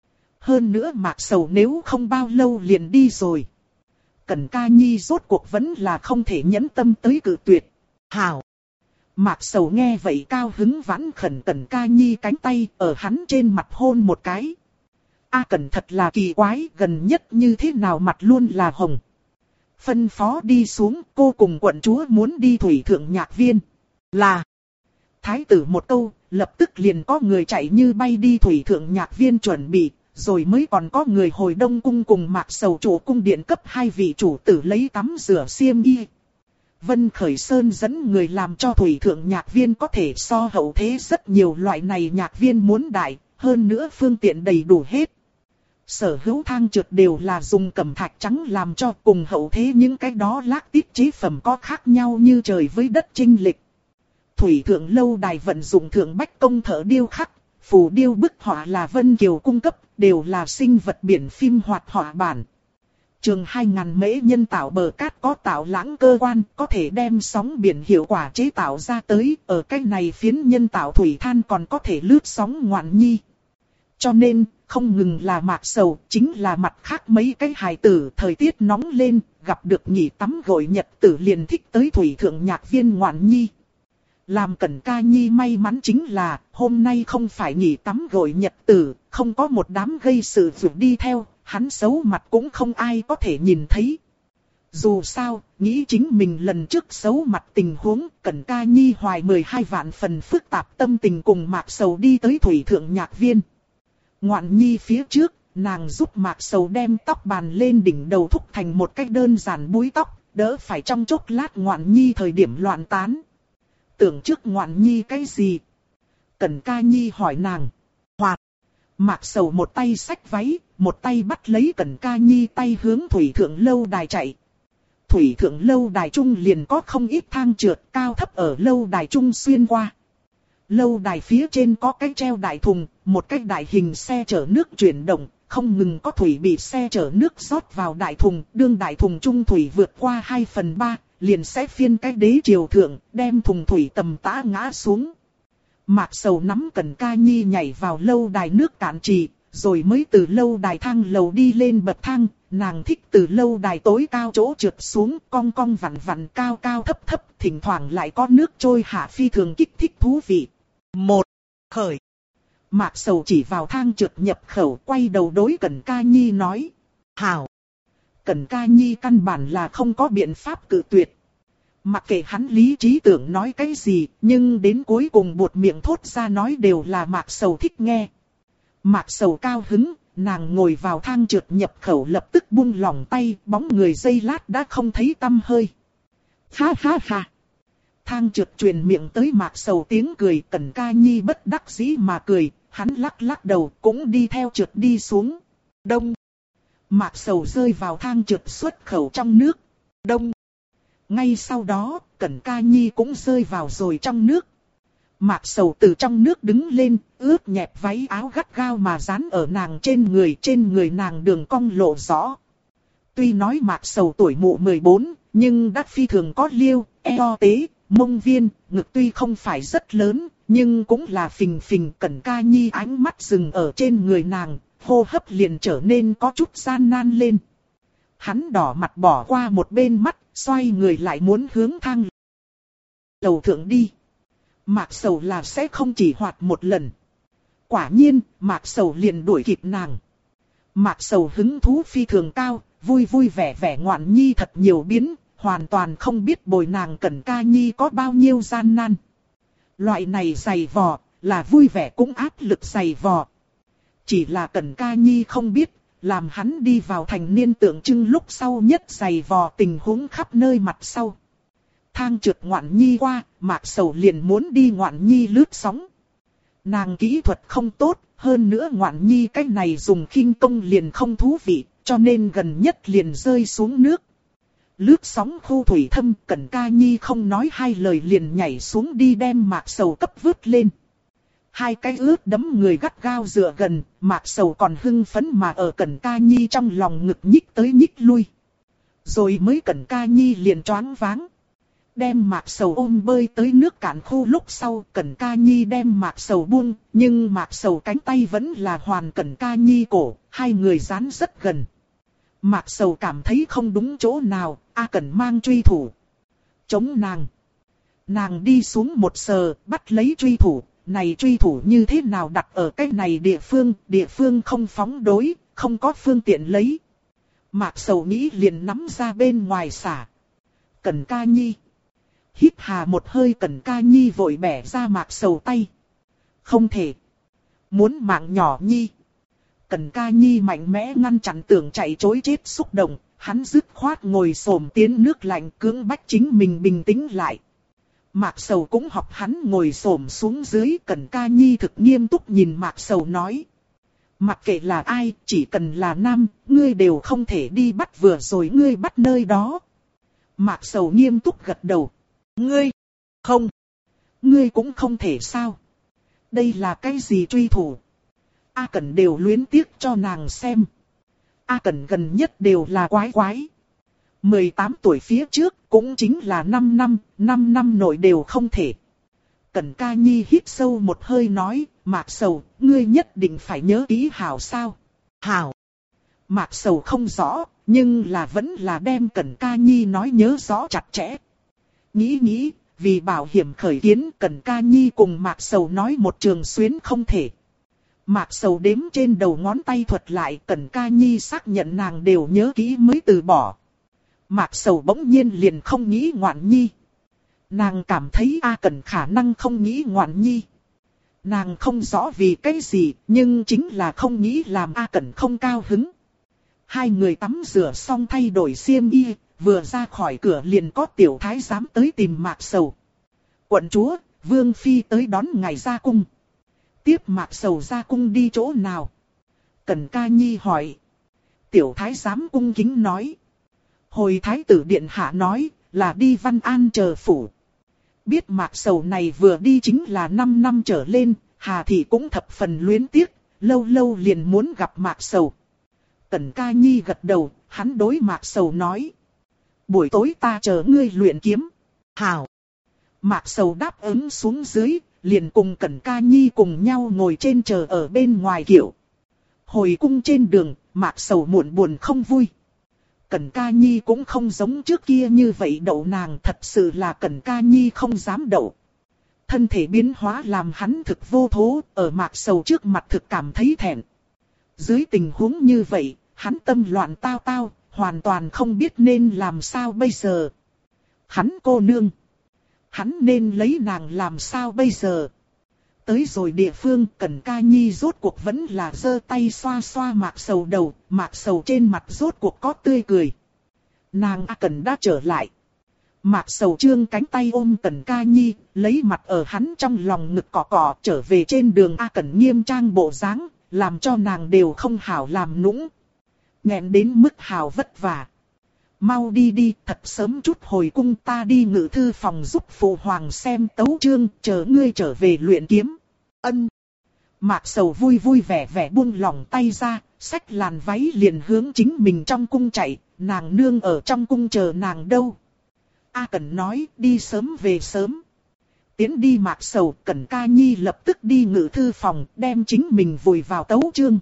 Hơn nữa Mạc Sầu nếu không bao lâu liền đi rồi. Cẩn Ca Nhi rốt cuộc vẫn là không thể nhẫn tâm tới cự tuyệt. Hảo! Mạc Sầu nghe vậy cao hứng vãn khẩn Cẩn Ca Nhi cánh tay ở hắn trên mặt hôn một cái. Cẩn thật là kỳ quái, gần nhất như thế nào mặt luôn là hồng. Phân phó đi xuống, cô cùng quận chúa muốn đi thủy thượng nhạc viên. Là thái tử một câu, lập tức liền có người chạy như bay đi thủy thượng nhạc viên chuẩn bị, rồi mới còn có người hồi Đông Cung cùng Mạc Sầu chủ cung điện cấp 2 vị chủ tử lấy tắm rửa xiêm y. Vân Khởi Sơn dẫn người làm cho thủy thượng nhạc viên có thể so hậu thế rất nhiều loại này nhạc viên muốn đại, hơn nữa phương tiện đầy đủ hết. Sở hữu thang trượt đều là dùng cẩm thạch trắng làm cho, cùng hậu thế những cái đó lác tiết chế phẩm có khác nhau như trời với đất chênh lệch. Thủy thượng lâu đài vận dụng thượng bách công thợ điêu khắc, phù điêu bức họa là Vân Kiều cung cấp, đều là sinh vật biển phim hoạt họa bản. Trường 2000 mễ nhân tạo bờ cát có tạo lãng cơ quan, có thể đem sóng biển hiệu quả chế tạo ra tới, ở cái này phiến nhân tạo thủy than còn có thể lướt sóng ngoạn nhi. Cho nên, không ngừng là Mạc Sầu, chính là mặt khác mấy cái hài tử thời tiết nóng lên, gặp được nghỉ tắm gội nhật tử liền thích tới thủy thượng nhạc viên ngoạn nhi. Làm Cẩn Ca Nhi may mắn chính là, hôm nay không phải nghỉ tắm gội nhật tử, không có một đám gây sự vượt đi theo, hắn xấu mặt cũng không ai có thể nhìn thấy. Dù sao, nghĩ chính mình lần trước xấu mặt tình huống, Cẩn Ca Nhi hoài 12 vạn phần phức tạp tâm tình cùng Mạc Sầu đi tới thủy thượng nhạc viên. Ngoạn nhi phía trước, nàng giúp Mạc Sầu đem tóc bàn lên đỉnh đầu thúc thành một cách đơn giản búi tóc, đỡ phải trong chốc lát ngoạn nhi thời điểm loạn tán. Tưởng trước ngoạn nhi cái gì? Cẩn Ca Nhi hỏi nàng. Hoạt. Mạc Sầu một tay xách váy, một tay bắt lấy Cẩn Ca Nhi tay hướng thủy thượng lâu đài chạy. Thủy thượng lâu đài trung liền có không ít thang trượt cao thấp ở lâu đài trung xuyên qua. Lâu đài phía trên có cái treo đại thùng, một cái đại hình xe chở nước chuyển động, không ngừng có thủy bị xe chở nước rót vào đại thùng, đương đại thùng trung thủy vượt qua 2/3, liền sẽ phiên cái đế triều thượng, đem thùng thủy tầm tã ngã xuống. Mạc Sầu nắm Cẩn Ca Nhi nhảy vào lâu đài nước cạn trì, rồi mới từ lâu đài thang lầu đi lên bậc thang, nàng thích từ lâu đài tối cao chỗ trượt xuống, cong cong vặn vặn cao cao thấp thấp, thỉnh thoảng lại có nước trôi hạ phi thường kích thích thú vị. Một, khởi. Mạc Sầu chỉ vào thang trượt nhập khẩu, quay đầu đối Cẩn Ca Nhi nói. Hảo. Cẩn Ca Nhi căn bản là không có biện pháp cự tuyệt. Mặc kệ hắn lý trí tưởng nói cái gì, nhưng đến cuối cùng buột miệng thốt ra nói đều là Mạc Sầu thích nghe. Mạc Sầu cao hứng, nàng ngồi vào thang trượt nhập khẩu lập tức buông lỏng tay, bóng người giây lát đã không thấy tăm hơi. Ha ha ha. Thang trượt truyền miệng tới Mạc Sầu tiếng cười, Cẩn Ca Nhi bất đắc dĩ mà cười, hắn lắc lắc đầu cũng đi theo trượt đi xuống. Đông. Mạc Sầu rơi vào thang trượt xuất khẩu trong nước. Đông. Ngay sau đó, Cẩn Ca Nhi cũng rơi vào rồi trong nước. Mạc Sầu từ trong nước đứng lên, ướt nhẹp váy áo gắt gao mà dán ở nàng trên người nàng đường cong lộ rõ. Tuy nói Mạc Sầu tuổi mụ 14, nhưng đã phi thường có liêu, eo tế, mông viên, ngực tuy không phải rất lớn, nhưng cũng là phình phình. Cẩn Ca Nhi ánh mắt dừng ở trên người nàng, hô hấp liền trở nên có chút gian nan lên. Hắn đỏ mặt bỏ qua một bên mắt, xoay người lại muốn hướng thang lầu thượng đi. Mạc Sầu là sẽ không chỉ hoạt một lần. Quả nhiên, Mạc Sầu liền đuổi kịp nàng. Mạc Sầu hứng thú phi thường cao, vui vui vẻ vẻ ngoạn nhi thật nhiều biến, hoàn toàn không biết bồi nàng Cẩn Ca Nhi có bao nhiêu gian nan. Loại này giày vò, là vui vẻ cũng áp lực giày vò. Chỉ là Cẩn Ca Nhi không biết, làm hắn đi vào thành niên tượng trưng lúc sau nhất giày vò tình huống khắp nơi mặt sau. Thang trượt ngoạn nhi qua, Mạc Sầu liền muốn đi ngoạn nhi lướt sóng. Nàng kỹ thuật không tốt, hơn nữa ngoạn nhi cách này dùng khinh công liền không thú vị, cho nên gần nhất liền rơi xuống nước. Lướt sóng khu thủy thâm, Cẩn Ca Nhi không nói hai lời liền nhảy xuống đi đem Mạc Sầu cấp vứt lên. Hai cái ướt đấm người gắt gao dựa gần, Mạc Sầu còn hưng phấn mà ở Cẩn Ca Nhi trong lòng ngực nhích tới nhích lui. Rồi mới Cẩn Ca Nhi liền choáng váng. Đem Mạc Sầu ôm bơi tới nước cạn khu lúc sau, Cẩn Ca Nhi đem Mạc Sầu buông, nhưng Mạc Sầu cánh tay vẫn là hoàn Cẩn Ca Nhi cổ, hai người dán rất gần. Mạc Sầu cảm thấy không đúng chỗ nào, A Cẩn mang truy thủ. Chống nàng. Nàng đi xuống một sờ, bắt lấy truy thủ, này truy thủ như thế nào đặt ở cái này địa phương không phóng đối, không có phương tiện lấy. Mạc Sầu nghĩ liền nắm ra bên ngoài xả. Cẩn Ca Nhi. Hít hà một hơi, Cẩn Ca Nhi vội bẻ ra Mạc Sầu tay. Không thể. Muốn mạng nhỏ Nhi. Cẩn Ca Nhi mạnh mẽ ngăn chặn tưởng chạy trối chết xúc động, hắn dứt khoát ngồi xổm tiến nước lạnh cưỡng bách chính mình bình tĩnh lại. Mạc Sầu cũng học hắn ngồi xổm xuống dưới. Cẩn Ca Nhi thực nghiêm túc nhìn Mạc Sầu nói. Mặc kệ là ai, chỉ cần là nam, ngươi đều không thể đi bắt, vừa rồi ngươi bắt nơi đó. Mạc Sầu nghiêm túc gật đầu. Ngươi, không, ngươi cũng không thể sao. Đây là cái gì truy thủ? A Cẩn đều luyến tiếc cho nàng xem. A Cẩn gần nhất đều là quái quái. 18 tuổi phía trước cũng chính là 5 năm nội đều không thể. Cẩn Ca Nhi hít sâu một hơi nói, Mạc Sầu, ngươi nhất định phải nhớ kỹ hảo sao? Hảo. Mạc Sầu không rõ, nhưng là vẫn là đem Cẩn Ca Nhi nói nhớ rõ chặt chẽ. Nghĩ, vì bảo hiểm khởi kiến, Cẩn Ca Nhi cùng Mạc Sầu nói một trường xuyến không thể. Mạc Sầu đếm trên đầu ngón tay thuật lại, Cẩn Ca Nhi xác nhận nàng đều nhớ kỹ mới từ bỏ. Mạc Sầu bỗng nhiên liền không nghĩ ngoạn nhi. Nàng cảm thấy A Cẩn khả năng không nghĩ ngoạn nhi. Nàng không rõ vì cái gì, nhưng chính là không nghĩ làm A Cẩn không cao hứng. Hai người tắm rửa xong thay đổi xiêm y, vừa ra khỏi cửa liền có tiểu thái giám tới tìm Mạc Sầu. Quận chúa, Vương Phi tới đón ngài ra cung. Tiếp Mạc Sầu ra cung đi chỗ nào? Cẩn Ca Nhi hỏi. Tiểu thái giám cung kính nói. Hồi thái tử điện hạ nói, là đi Văn An chờ phủ. Biết Mạc Sầu này vừa đi chính là 5 năm trở lên, Hà Thị cũng thập phần luyến tiếc, lâu lâu liền muốn gặp Mạc Sầu. Cẩn Ca Nhi gật đầu, hắn đối Mạc Sầu nói. Buổi tối ta chờ ngươi luyện kiếm. Hảo. Mạc Sầu đáp ứng xuống dưới, liền cùng Cẩn Ca Nhi cùng nhau ngồi trên chờ ở bên ngoài kiệu. Hồi cung trên đường, Mạc Sầu muộn buồn không vui. Cẩn Ca Nhi cũng không giống trước kia như vậy đậu nàng, thật sự là Cẩn Ca Nhi không dám đậu. Thân thể biến hóa làm hắn thực vô thố, ở Mạc Sầu trước mặt thực cảm thấy thẹn. Dưới tình huống như vậy, hắn tâm loạn tao tao, hoàn toàn không biết nên làm sao bây giờ. Hắn cô nương. Hắn nên lấy nàng làm sao bây giờ. Tới rồi địa phương, Cẩn Ca Nhi rốt cuộc vẫn là giơ tay xoa xoa Mạc Sầu đầu, Mạc Sầu trên mặt rốt cuộc có tươi cười. Nàng A Cẩn đã trở lại. Mạc Sầu trương cánh tay ôm Cẩn Ca Nhi, lấy mặt ở hắn trong lòng ngực cọ cọ, trở về trên đường A Cẩn nghiêm trang bộ dáng, làm cho nàng đều không hảo làm nũng. Nghẹn đến mức hào vất vả. mau đi đi, thật sớm chút hồi cung, ta đi ngự thư phòng giúp phụ hoàng xem tấu chương, chờ ngươi trở về luyện kiếm. Ân. Mạc Sầu vui vui vẻ vẻ buông lỏng tay ra, xách làn váy liền hướng chính mình trong cung chạy, nàng nương ở trong cung chờ nàng đâu. A Cẩn nói, đi sớm về sớm. Tiến đi Mạc Sầu, Cẩn Ca Nhi lập tức đi ngự thư phòng, đem chính mình vùi vào tấu chương.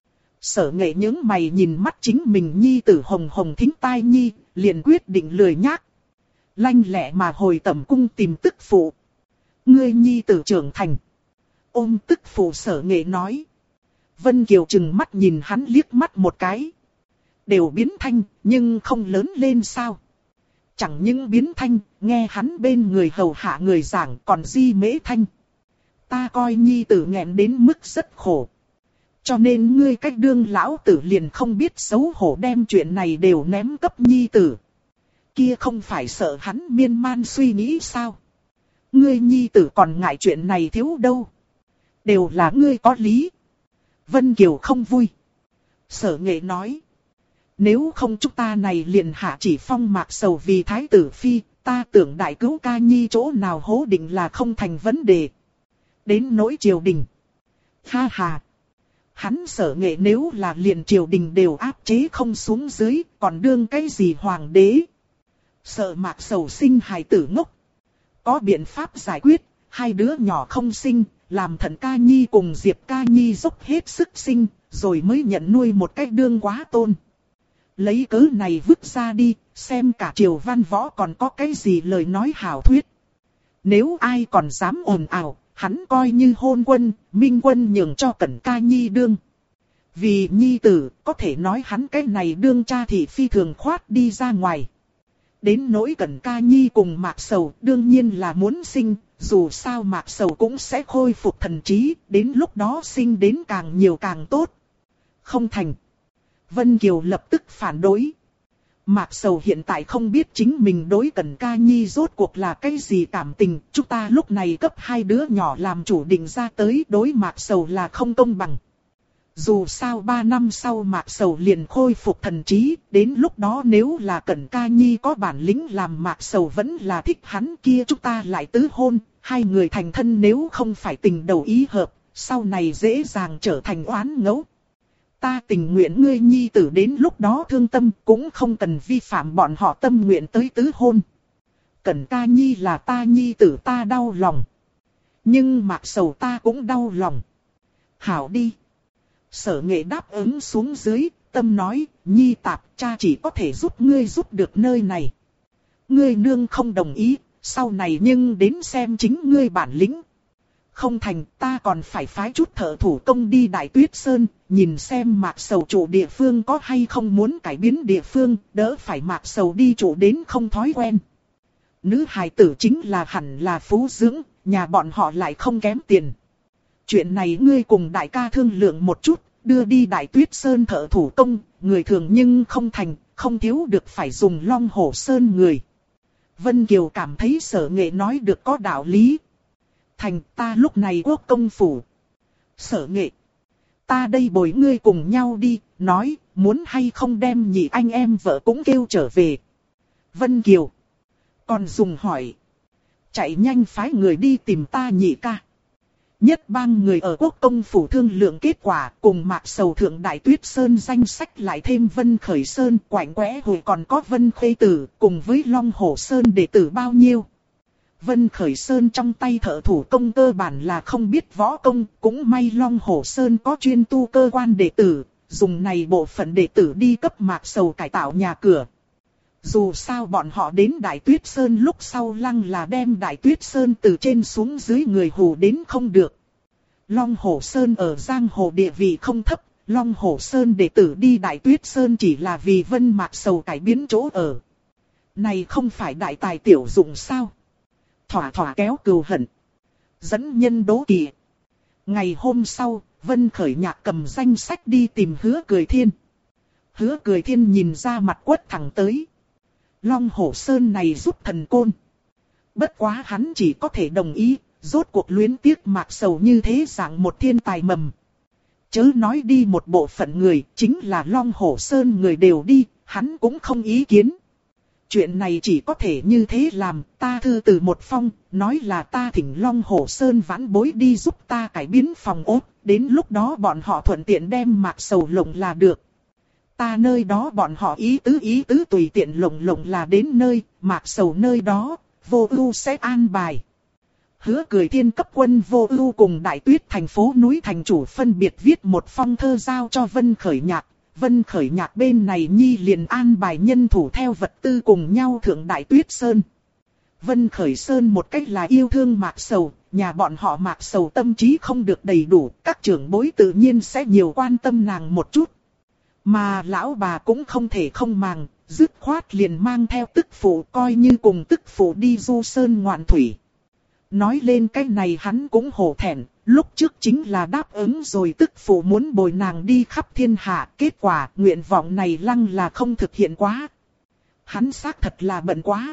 Sở Nghệ nhướng mày nhìn mắt chính mình nhi tử hồng hồng thính tai nhi, liền quyết định lười nhác. Lanh lẹ mà hồi tẩm cung tìm tức phụ. Ngươi nhi tử trưởng thành. Ôm tức phụ Sở Nghệ nói. Vân Kiều trừng mắt nhìn hắn liếc mắt một cái. Đều biến thanh, nhưng không lớn lên sao. Chẳng những biến thanh, nghe hắn bên người hầu hạ người giảng còn di mễ thanh. Ta coi nhi tử nghẹn đến mức rất khổ. Cho nên ngươi cách đương lão tử liền không biết xấu hổ đem chuyện này đều ném cấp nhi tử. Kia không phải sợ hắn miên man suy nghĩ sao. Ngươi nhi tử còn ngại chuyện này thiếu đâu. Đều là ngươi có lý. Vân Kiều không vui. Sở Nghệ nói. Nếu không chúng ta này liền hạ chỉ phong Mạc Sầu vì thái tử phi, ta tưởng đại cứu ca nhi chỗ nào hố định là không thành vấn đề. Đến nỗi triều đình. Ha ha. Hắn Sở Nghệ nếu là liền triều đình đều áp chế không xuống dưới, còn đương cái gì hoàng đế. Sợ Mạc Sầu sinh hài tử ngốc. Có biện pháp giải quyết, hai đứa nhỏ không sinh, làm Thận Ca Nhi cùng Diệp Ca Nhi dốc hết sức sinh, rồi mới nhận nuôi một cách đương quá tôn. Lấy cớ này vứt ra đi, xem cả triều văn võ còn có cái gì lời nói hảo thuyết. Nếu ai còn dám ồn ào, hắn coi như hôn quân, minh quân nhường cho Cẩn Ca Nhi đương. Vì nhi tử, có thể nói hắn cái này đương cha thì phi thường khoát đi ra ngoài. Đến nỗi Cẩn Ca Nhi cùng Mạc Sầu đương nhiên là muốn sinh, dù sao Mạc Sầu cũng sẽ khôi phục thần trí, đến lúc đó sinh đến càng nhiều càng tốt. Không thành. Vân Kiều lập tức phản đối. Mạc Sầu hiện tại không biết chính mình đối Cẩn Ca Nhi rốt cuộc là cái gì cảm tình, chúng ta lúc này cấp hai đứa nhỏ làm chủ định ra tới đối Mạc Sầu là không công bằng. Dù sao 3 năm sau Mạc Sầu liền khôi phục thần trí, đến lúc đó nếu là Cẩn Ca Nhi có bản lĩnh làm Mạc Sầu vẫn là thích hắn kia chúng ta lại tứ hôn, hai người thành thân nếu không phải tình đầu ý hợp, sau này dễ dàng trở thành oán ngẫu. Ta tình nguyện ngươi nhi tử đến lúc đó thương tâm cũng không cần vi phạm bọn họ tâm nguyện tới tứ hôn. Cẩn Ca Nhi là ta nhi tử ta đau lòng. Nhưng Mạc Sầu ta cũng đau lòng. Hảo đi. Sở Nghệ đáp ứng xuống dưới, tâm nói, nhi tạp cha chỉ có thể giúp ngươi giúp được nơi này. Ngươi nương không đồng ý, sau này nhưng đến xem chính ngươi bản lĩnh. Không thành ta còn phải phái chút thợ thủ công đi Đại Tuyết Sơn, nhìn xem Mạc Sầu chủ địa phương có hay không muốn cải biến địa phương, đỡ phải Mạc Sầu đi chủ đến không thói quen. Nữ hài tử chính là hẳn là phú dưỡng, nhà bọn họ lại không kém tiền. Chuyện này ngươi cùng đại ca thương lượng một chút, đưa đi Đại Tuyết Sơn thợ thủ công, người thường nhưng không thành, không thiếu được phải dùng Long Hổ Sơn người. Vân Kiều cảm thấy Sở Nghệ nói được có đạo lý. Thành ta lúc này quốc công phủ. Sở Nghệ. Ta đây bồi ngươi cùng nhau đi, nói, muốn hay không đem nhị anh em vợ cũng kêu trở về. Vân Kiều. Còn dùng hỏi. Chạy nhanh phái người đi tìm ta nhị ca. Nhất bang người ở quốc công phủ thương lượng kết quả cùng Mạc Sầu thượng Đại Tuyết Sơn danh sách lại thêm Vân Khởi Sơn, Quạnh Quẽ hồi còn có Vân Khê Tử cùng với Long Hổ Sơn đệ tử bao nhiêu. Vân Khởi Sơn trong tay thợ thủ công cơ bản là không biết võ công, cũng may Long Hổ Sơn có chuyên tu cơ quan đệ tử, dùng này bộ phận đệ tử đi cấp Mạc Sầu cải tạo nhà cửa. Dù sao bọn họ đến Đại Tuyết Sơn lúc sau lăng là đem Đại Tuyết Sơn từ trên xuống dưới người hù đến không được. Long Hổ Sơn ở giang hồ địa vị không thấp, Long Hổ Sơn đệ tử đi Đại Tuyết Sơn chỉ là vì Vân Mạc Sầu cải biến chỗ ở. Này không phải đại tài tiểu dụng sao? Thỏa thỏa kéo cừu hận. Dẫn nhân đố kỵ. Ngày hôm sau, Vân Khởi Nhạc cầm danh sách đi tìm Hứa Cười Thiên. Hứa Cười Thiên nhìn ra mặt quất thẳng tới. Long Hổ Sơn này giúp thần côn. Bất quá hắn chỉ có thể đồng ý, rốt cuộc luyến tiếc Mạc Sầu như thế dạng một thiên tài mầm. Chớ nói đi một bộ phận người, chính là Long Hổ Sơn người đều đi, hắn cũng không ý kiến. chuyện này chỉ có thể như thế làm, ta thư từ một phong, nói là ta thỉnh Long Hổ Sơn vãn bối đi giúp ta cải biến phòng ốt, đến lúc đó bọn họ thuận tiện đem Mạc Sầu lộng là được. Ta nơi đó bọn họ ý tứ tùy tiện lộng là đến nơi, Mạc Sầu nơi đó, Vô Ưu sẽ an bài. Hứa Cười Thiên cấp quân Vô Ưu cùng Đại Tuyết thành phố núi thành chủ phân biệt viết một phong thơ giao cho Vân Khởi Nhạc. Vân Khởi Nhạc bên này nhi liền an bài nhân thủ theo vật tư cùng nhau thượng Đại Tuyết Sơn. Vân Khởi Sơn một cách là yêu thương Mạc Sầu, nhà bọn họ Mạc Sầu tâm trí không được đầy đủ, các trưởng bối tự nhiên sẽ nhiều quan tâm nàng một chút. Mà lão bà cũng không thể không màng, dứt khoát liền mang theo tức phụ coi như cùng tức phụ đi du sơn ngoạn thủy. Nói lên cái này hắn cũng hổ thẹn, lúc trước chính là đáp ứng rồi tức phụ muốn bồi nàng đi khắp thiên hạ, kết quả nguyện vọng này lăng là không thực hiện quá. Hắn xác thật là bận quá.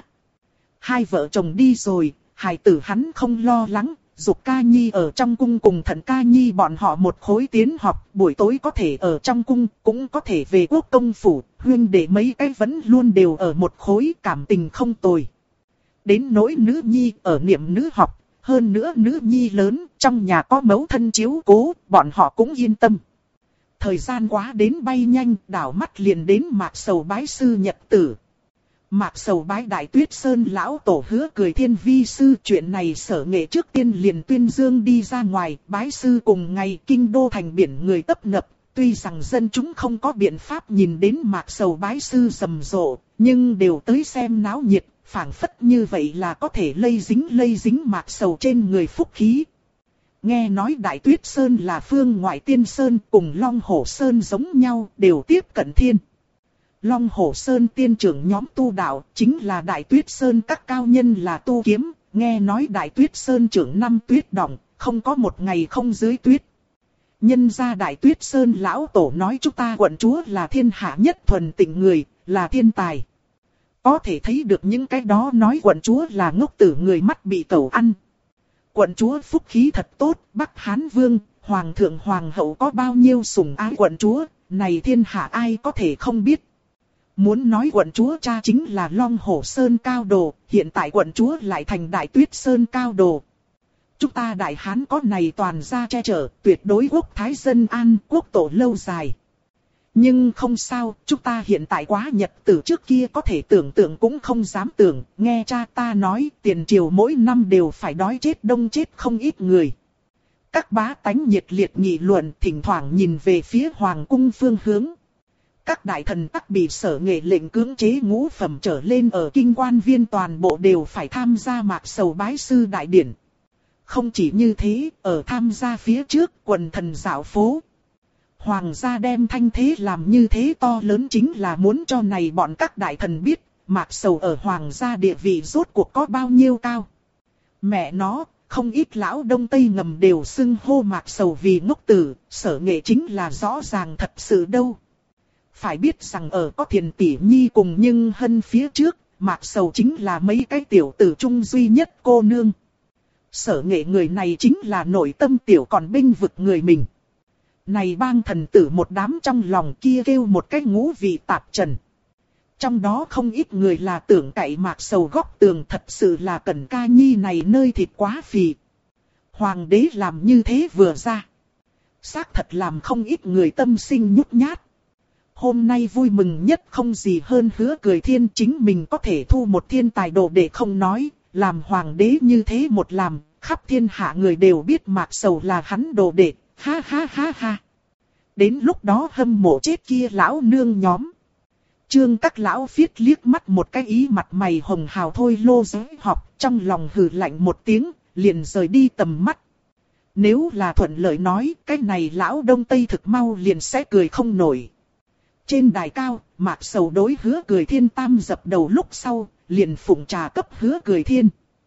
Hai vợ chồng đi rồi, hài tử hắn không lo lắng, Dục Ca Nhi ở trong cung cùng Thận Ca Nhi bọn họ một khối tiến học, buổi tối có thể ở trong cung, cũng có thể về quốc công phủ, huynh đệ mấy cái vẫn luôn đều ở một khối, cảm tình không tồi. Đến nỗi nữ nhi ở niệm nữ học, hơn nữa nữ nhi lớn, trong nhà có mẫu thân chiếu cố, bọn họ cũng yên tâm. Thời gian quá đến bay nhanh, đảo mắt liền đến Mạc Sầu bái sư nhật tử. Mạc Sầu bái Đại Tuyết Sơn lão tổ Hứa Cười Thiên vi sư, chuyện này Sở Nghệ trước tiên liền tuyên dương đi ra ngoài, bái sư cùng ngày kinh đô thành biển người tấp nập, tuy rằng dân chúng không có biện pháp nhìn đến Mạc Sầu bái sư rầm rộ, nhưng đều tới xem náo nhiệt, phảng phất như vậy là có thể lây dính Mạc Sầu trên người phúc khí. Nghe nói Đại Tuyết Sơn là phương ngoại tiên sơn, cùng Long Hổ Sơn giống nhau, đều tiếp cận thiên. Long Hổ Sơn tiên trưởng nhóm tu đạo, chính là Đại Tuyết Sơn các cao nhân là tu kiếm, nghe nói Đại Tuyết Sơn trưởng năm tuyết động, không có một ngày không dưới tuyết. Nhân ra Đại Tuyết Sơn lão tổ nói chúng ta quận chúa là thiên hạ nhất thuần tịnh người, là thiên tài. Có thể thấy được những cái đó nói quận chúa là ngốc tử người mắt bị cẩu ăn. Quận chúa phúc khí thật tốt, Bắc Hán Vương, Hoàng thượng Hoàng hậu có bao nhiêu sủng ái quận chúa, này thiên hạ ai có thể không biết. Muốn nói quận chúa cha chính là Long Hổ Sơn cao đồ, hiện tại quận chúa lại thành Đại Tuyết Sơn cao đồ. Chúng ta Đại Hán có này toàn gia che chở, tuyệt đối quốc thái dân an, quốc tổ lâu dài. Nhưng không sao, chúng ta hiện tại quá nhật tử trước kia có thể tưởng tượng cũng không dám tưởng, nghe cha ta nói tiền triều mỗi năm đều phải đói chết đông chết không ít người. Các bá tánh nhiệt liệt nghị luận, thỉnh thoảng nhìn về phía hoàng cung phương hướng. Các đại thần tắc bị Sở Nghệ lệnh cưỡng chế ngũ phẩm trở lên ở kinh quan viên toàn bộ đều phải tham gia Mạc Sầu bái sư đại điển. Không chỉ như thế, ở tham gia phía trước quần thần dạo phố. Hoàng gia đem thanh thế làm như thế to lớn chính là muốn cho này bọn các đại thần biết, Mạc Sầu ở hoàng gia địa vị rốt cuộc có bao nhiêu cao. Mẹ nó, không ít lão Đông Tây ngầm đều xưng hô Mạc Sầu vì ngốc tử, Sở Nghệ chính là rõ ràng thật sự đâu. Phải biết rằng ở có Thiền Tỷ Nhi cùng Nhưng Hân phía trước, Mạc Sầu chính là mấy cái tiểu tử trung duy nhất cô nương. Sở Nghệ người này chính là nội tâm tiểu còn bênh vực người mình. Này bang thần tử một đám trong lòng kia kêu một cái ngũ vị tạp trần. Trong đó không ít người là tưởng cậy Mạc Sầu góc tường, thật sự là Cẩn Ca Nhi này nơi thịt quá phì. Hoàng đế làm như thế vừa ra, xác thật làm không ít người tâm sinh nhút nhát. Hôm nay vui mừng nhất không gì hơn Hứa Cười Thiên chính mình có thể thu một thiên tài đồ để không nói, làm hoàng đế như thế một làm, khắp thiên hạ người đều biết Mạc Sầu là hắn đồ đệ, ha ha ha ha. Đến lúc đó hâm mộ chết kia lão nương nhóm. Trương các lão phiết liếc mắt một cái ý mặt mày hồng hào thôi lô giới học, trong lòng hừ lạnh một tiếng, liền rời đi tầm mắt. Nếu là thuận lợi nói, cái này lão Đông Tây thực mau liền sẽ cười không nổi. Trên đài cao, Mạc Sầu đối Hứa Cười Thiên tam dập đầu lúc sau, liền phụng trà cấp Hứa Cười Thiên.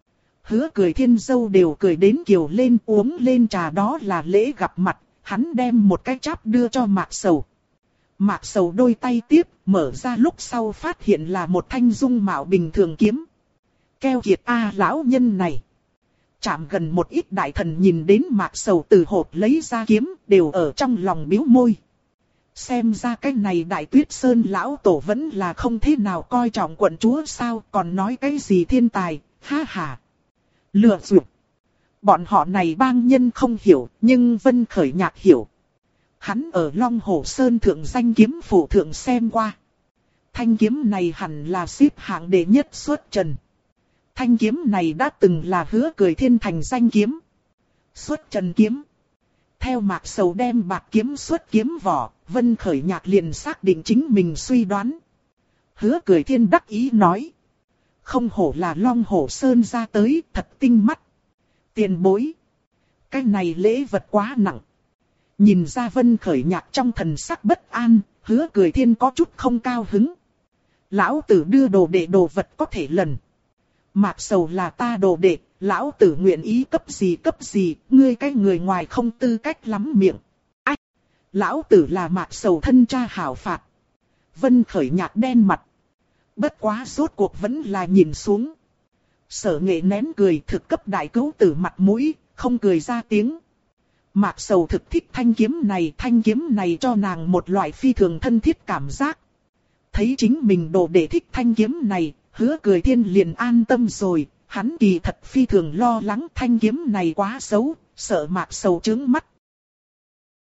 Hứa Cười Thiên dâu đều cười đến kiều lên, uống lên trà đó là lễ gặp mặt, hắn đem một cái cháp đưa cho Mạc Sầu. Mạc Sầu đôi tay tiếp, mở ra lúc sau phát hiện là một thanh dung mạo bình thường kiếm. Keo kiệt a lão nhân này. Chạm gần một ít đại thần nhìn đến Mạc Sầu từ hộp lấy ra kiếm, đều ở trong lòng bĩu môi. Xem ra cái này Đại Tuyết Sơn lão tổ vẫn là không thế nào coi trọng quận chúa sao, còn nói cái gì thiên tài, ha ha. Lừa dụi. Bọn họ này bang nhân không hiểu, nhưng Vân Khởi Nhạc hiểu. Hắn ở Long Hổ Sơn thượng danh kiếm phủ thượng xem qua. Thanh kiếm này hẳn là xếp hạng đệ nhất xuất trần. Thanh kiếm này đã từng là Hứa Cười Thiên thành danh kiếm. Xuất trần kiếm. Theo Mạc Sầu đem bạc kiếm xuất kiếm vỏ, Vân Khởi Nhạc liền xác định chính mình suy đoán. Hứa Cười Thiên đắc ý nói. Không hổ là Long Hổ Sơn ra tới, thật tinh mắt. Tiền bối. Cái này lễ vật quá nặng. Nhìn ra Vân Khởi Nhạc trong thần sắc bất an, Hứa Cười Thiên có chút không cao hứng. Lão tử đưa đồ đệ đồ vật có thể lần. Mạc Sầu là ta đồ đệ, lão tử nguyện ý cấp gì, ngươi cái người ngoài không tư cách lắm miệng. Ách! Lão tử là Mạc Sầu thân cha hảo phạt. Vân Khởi Nhạc đen mặt. Bất quá rốt cuộc vẫn là nhìn xuống. Sở Nghệ nén cười thực cấp đại cứu tử mặt mũi, không cười ra tiếng. Mạc Sầu thực thích thanh kiếm này cho nàng một loại phi thường thân thiết cảm giác. Thấy chính mình đồ đệ thích thanh kiếm này, Hứa Cười Thiên liền an tâm rồi, hắn kỳ thật phi thường lo lắng thanh kiếm này quá xấu, sợ Mạc Sầu chướng mắt.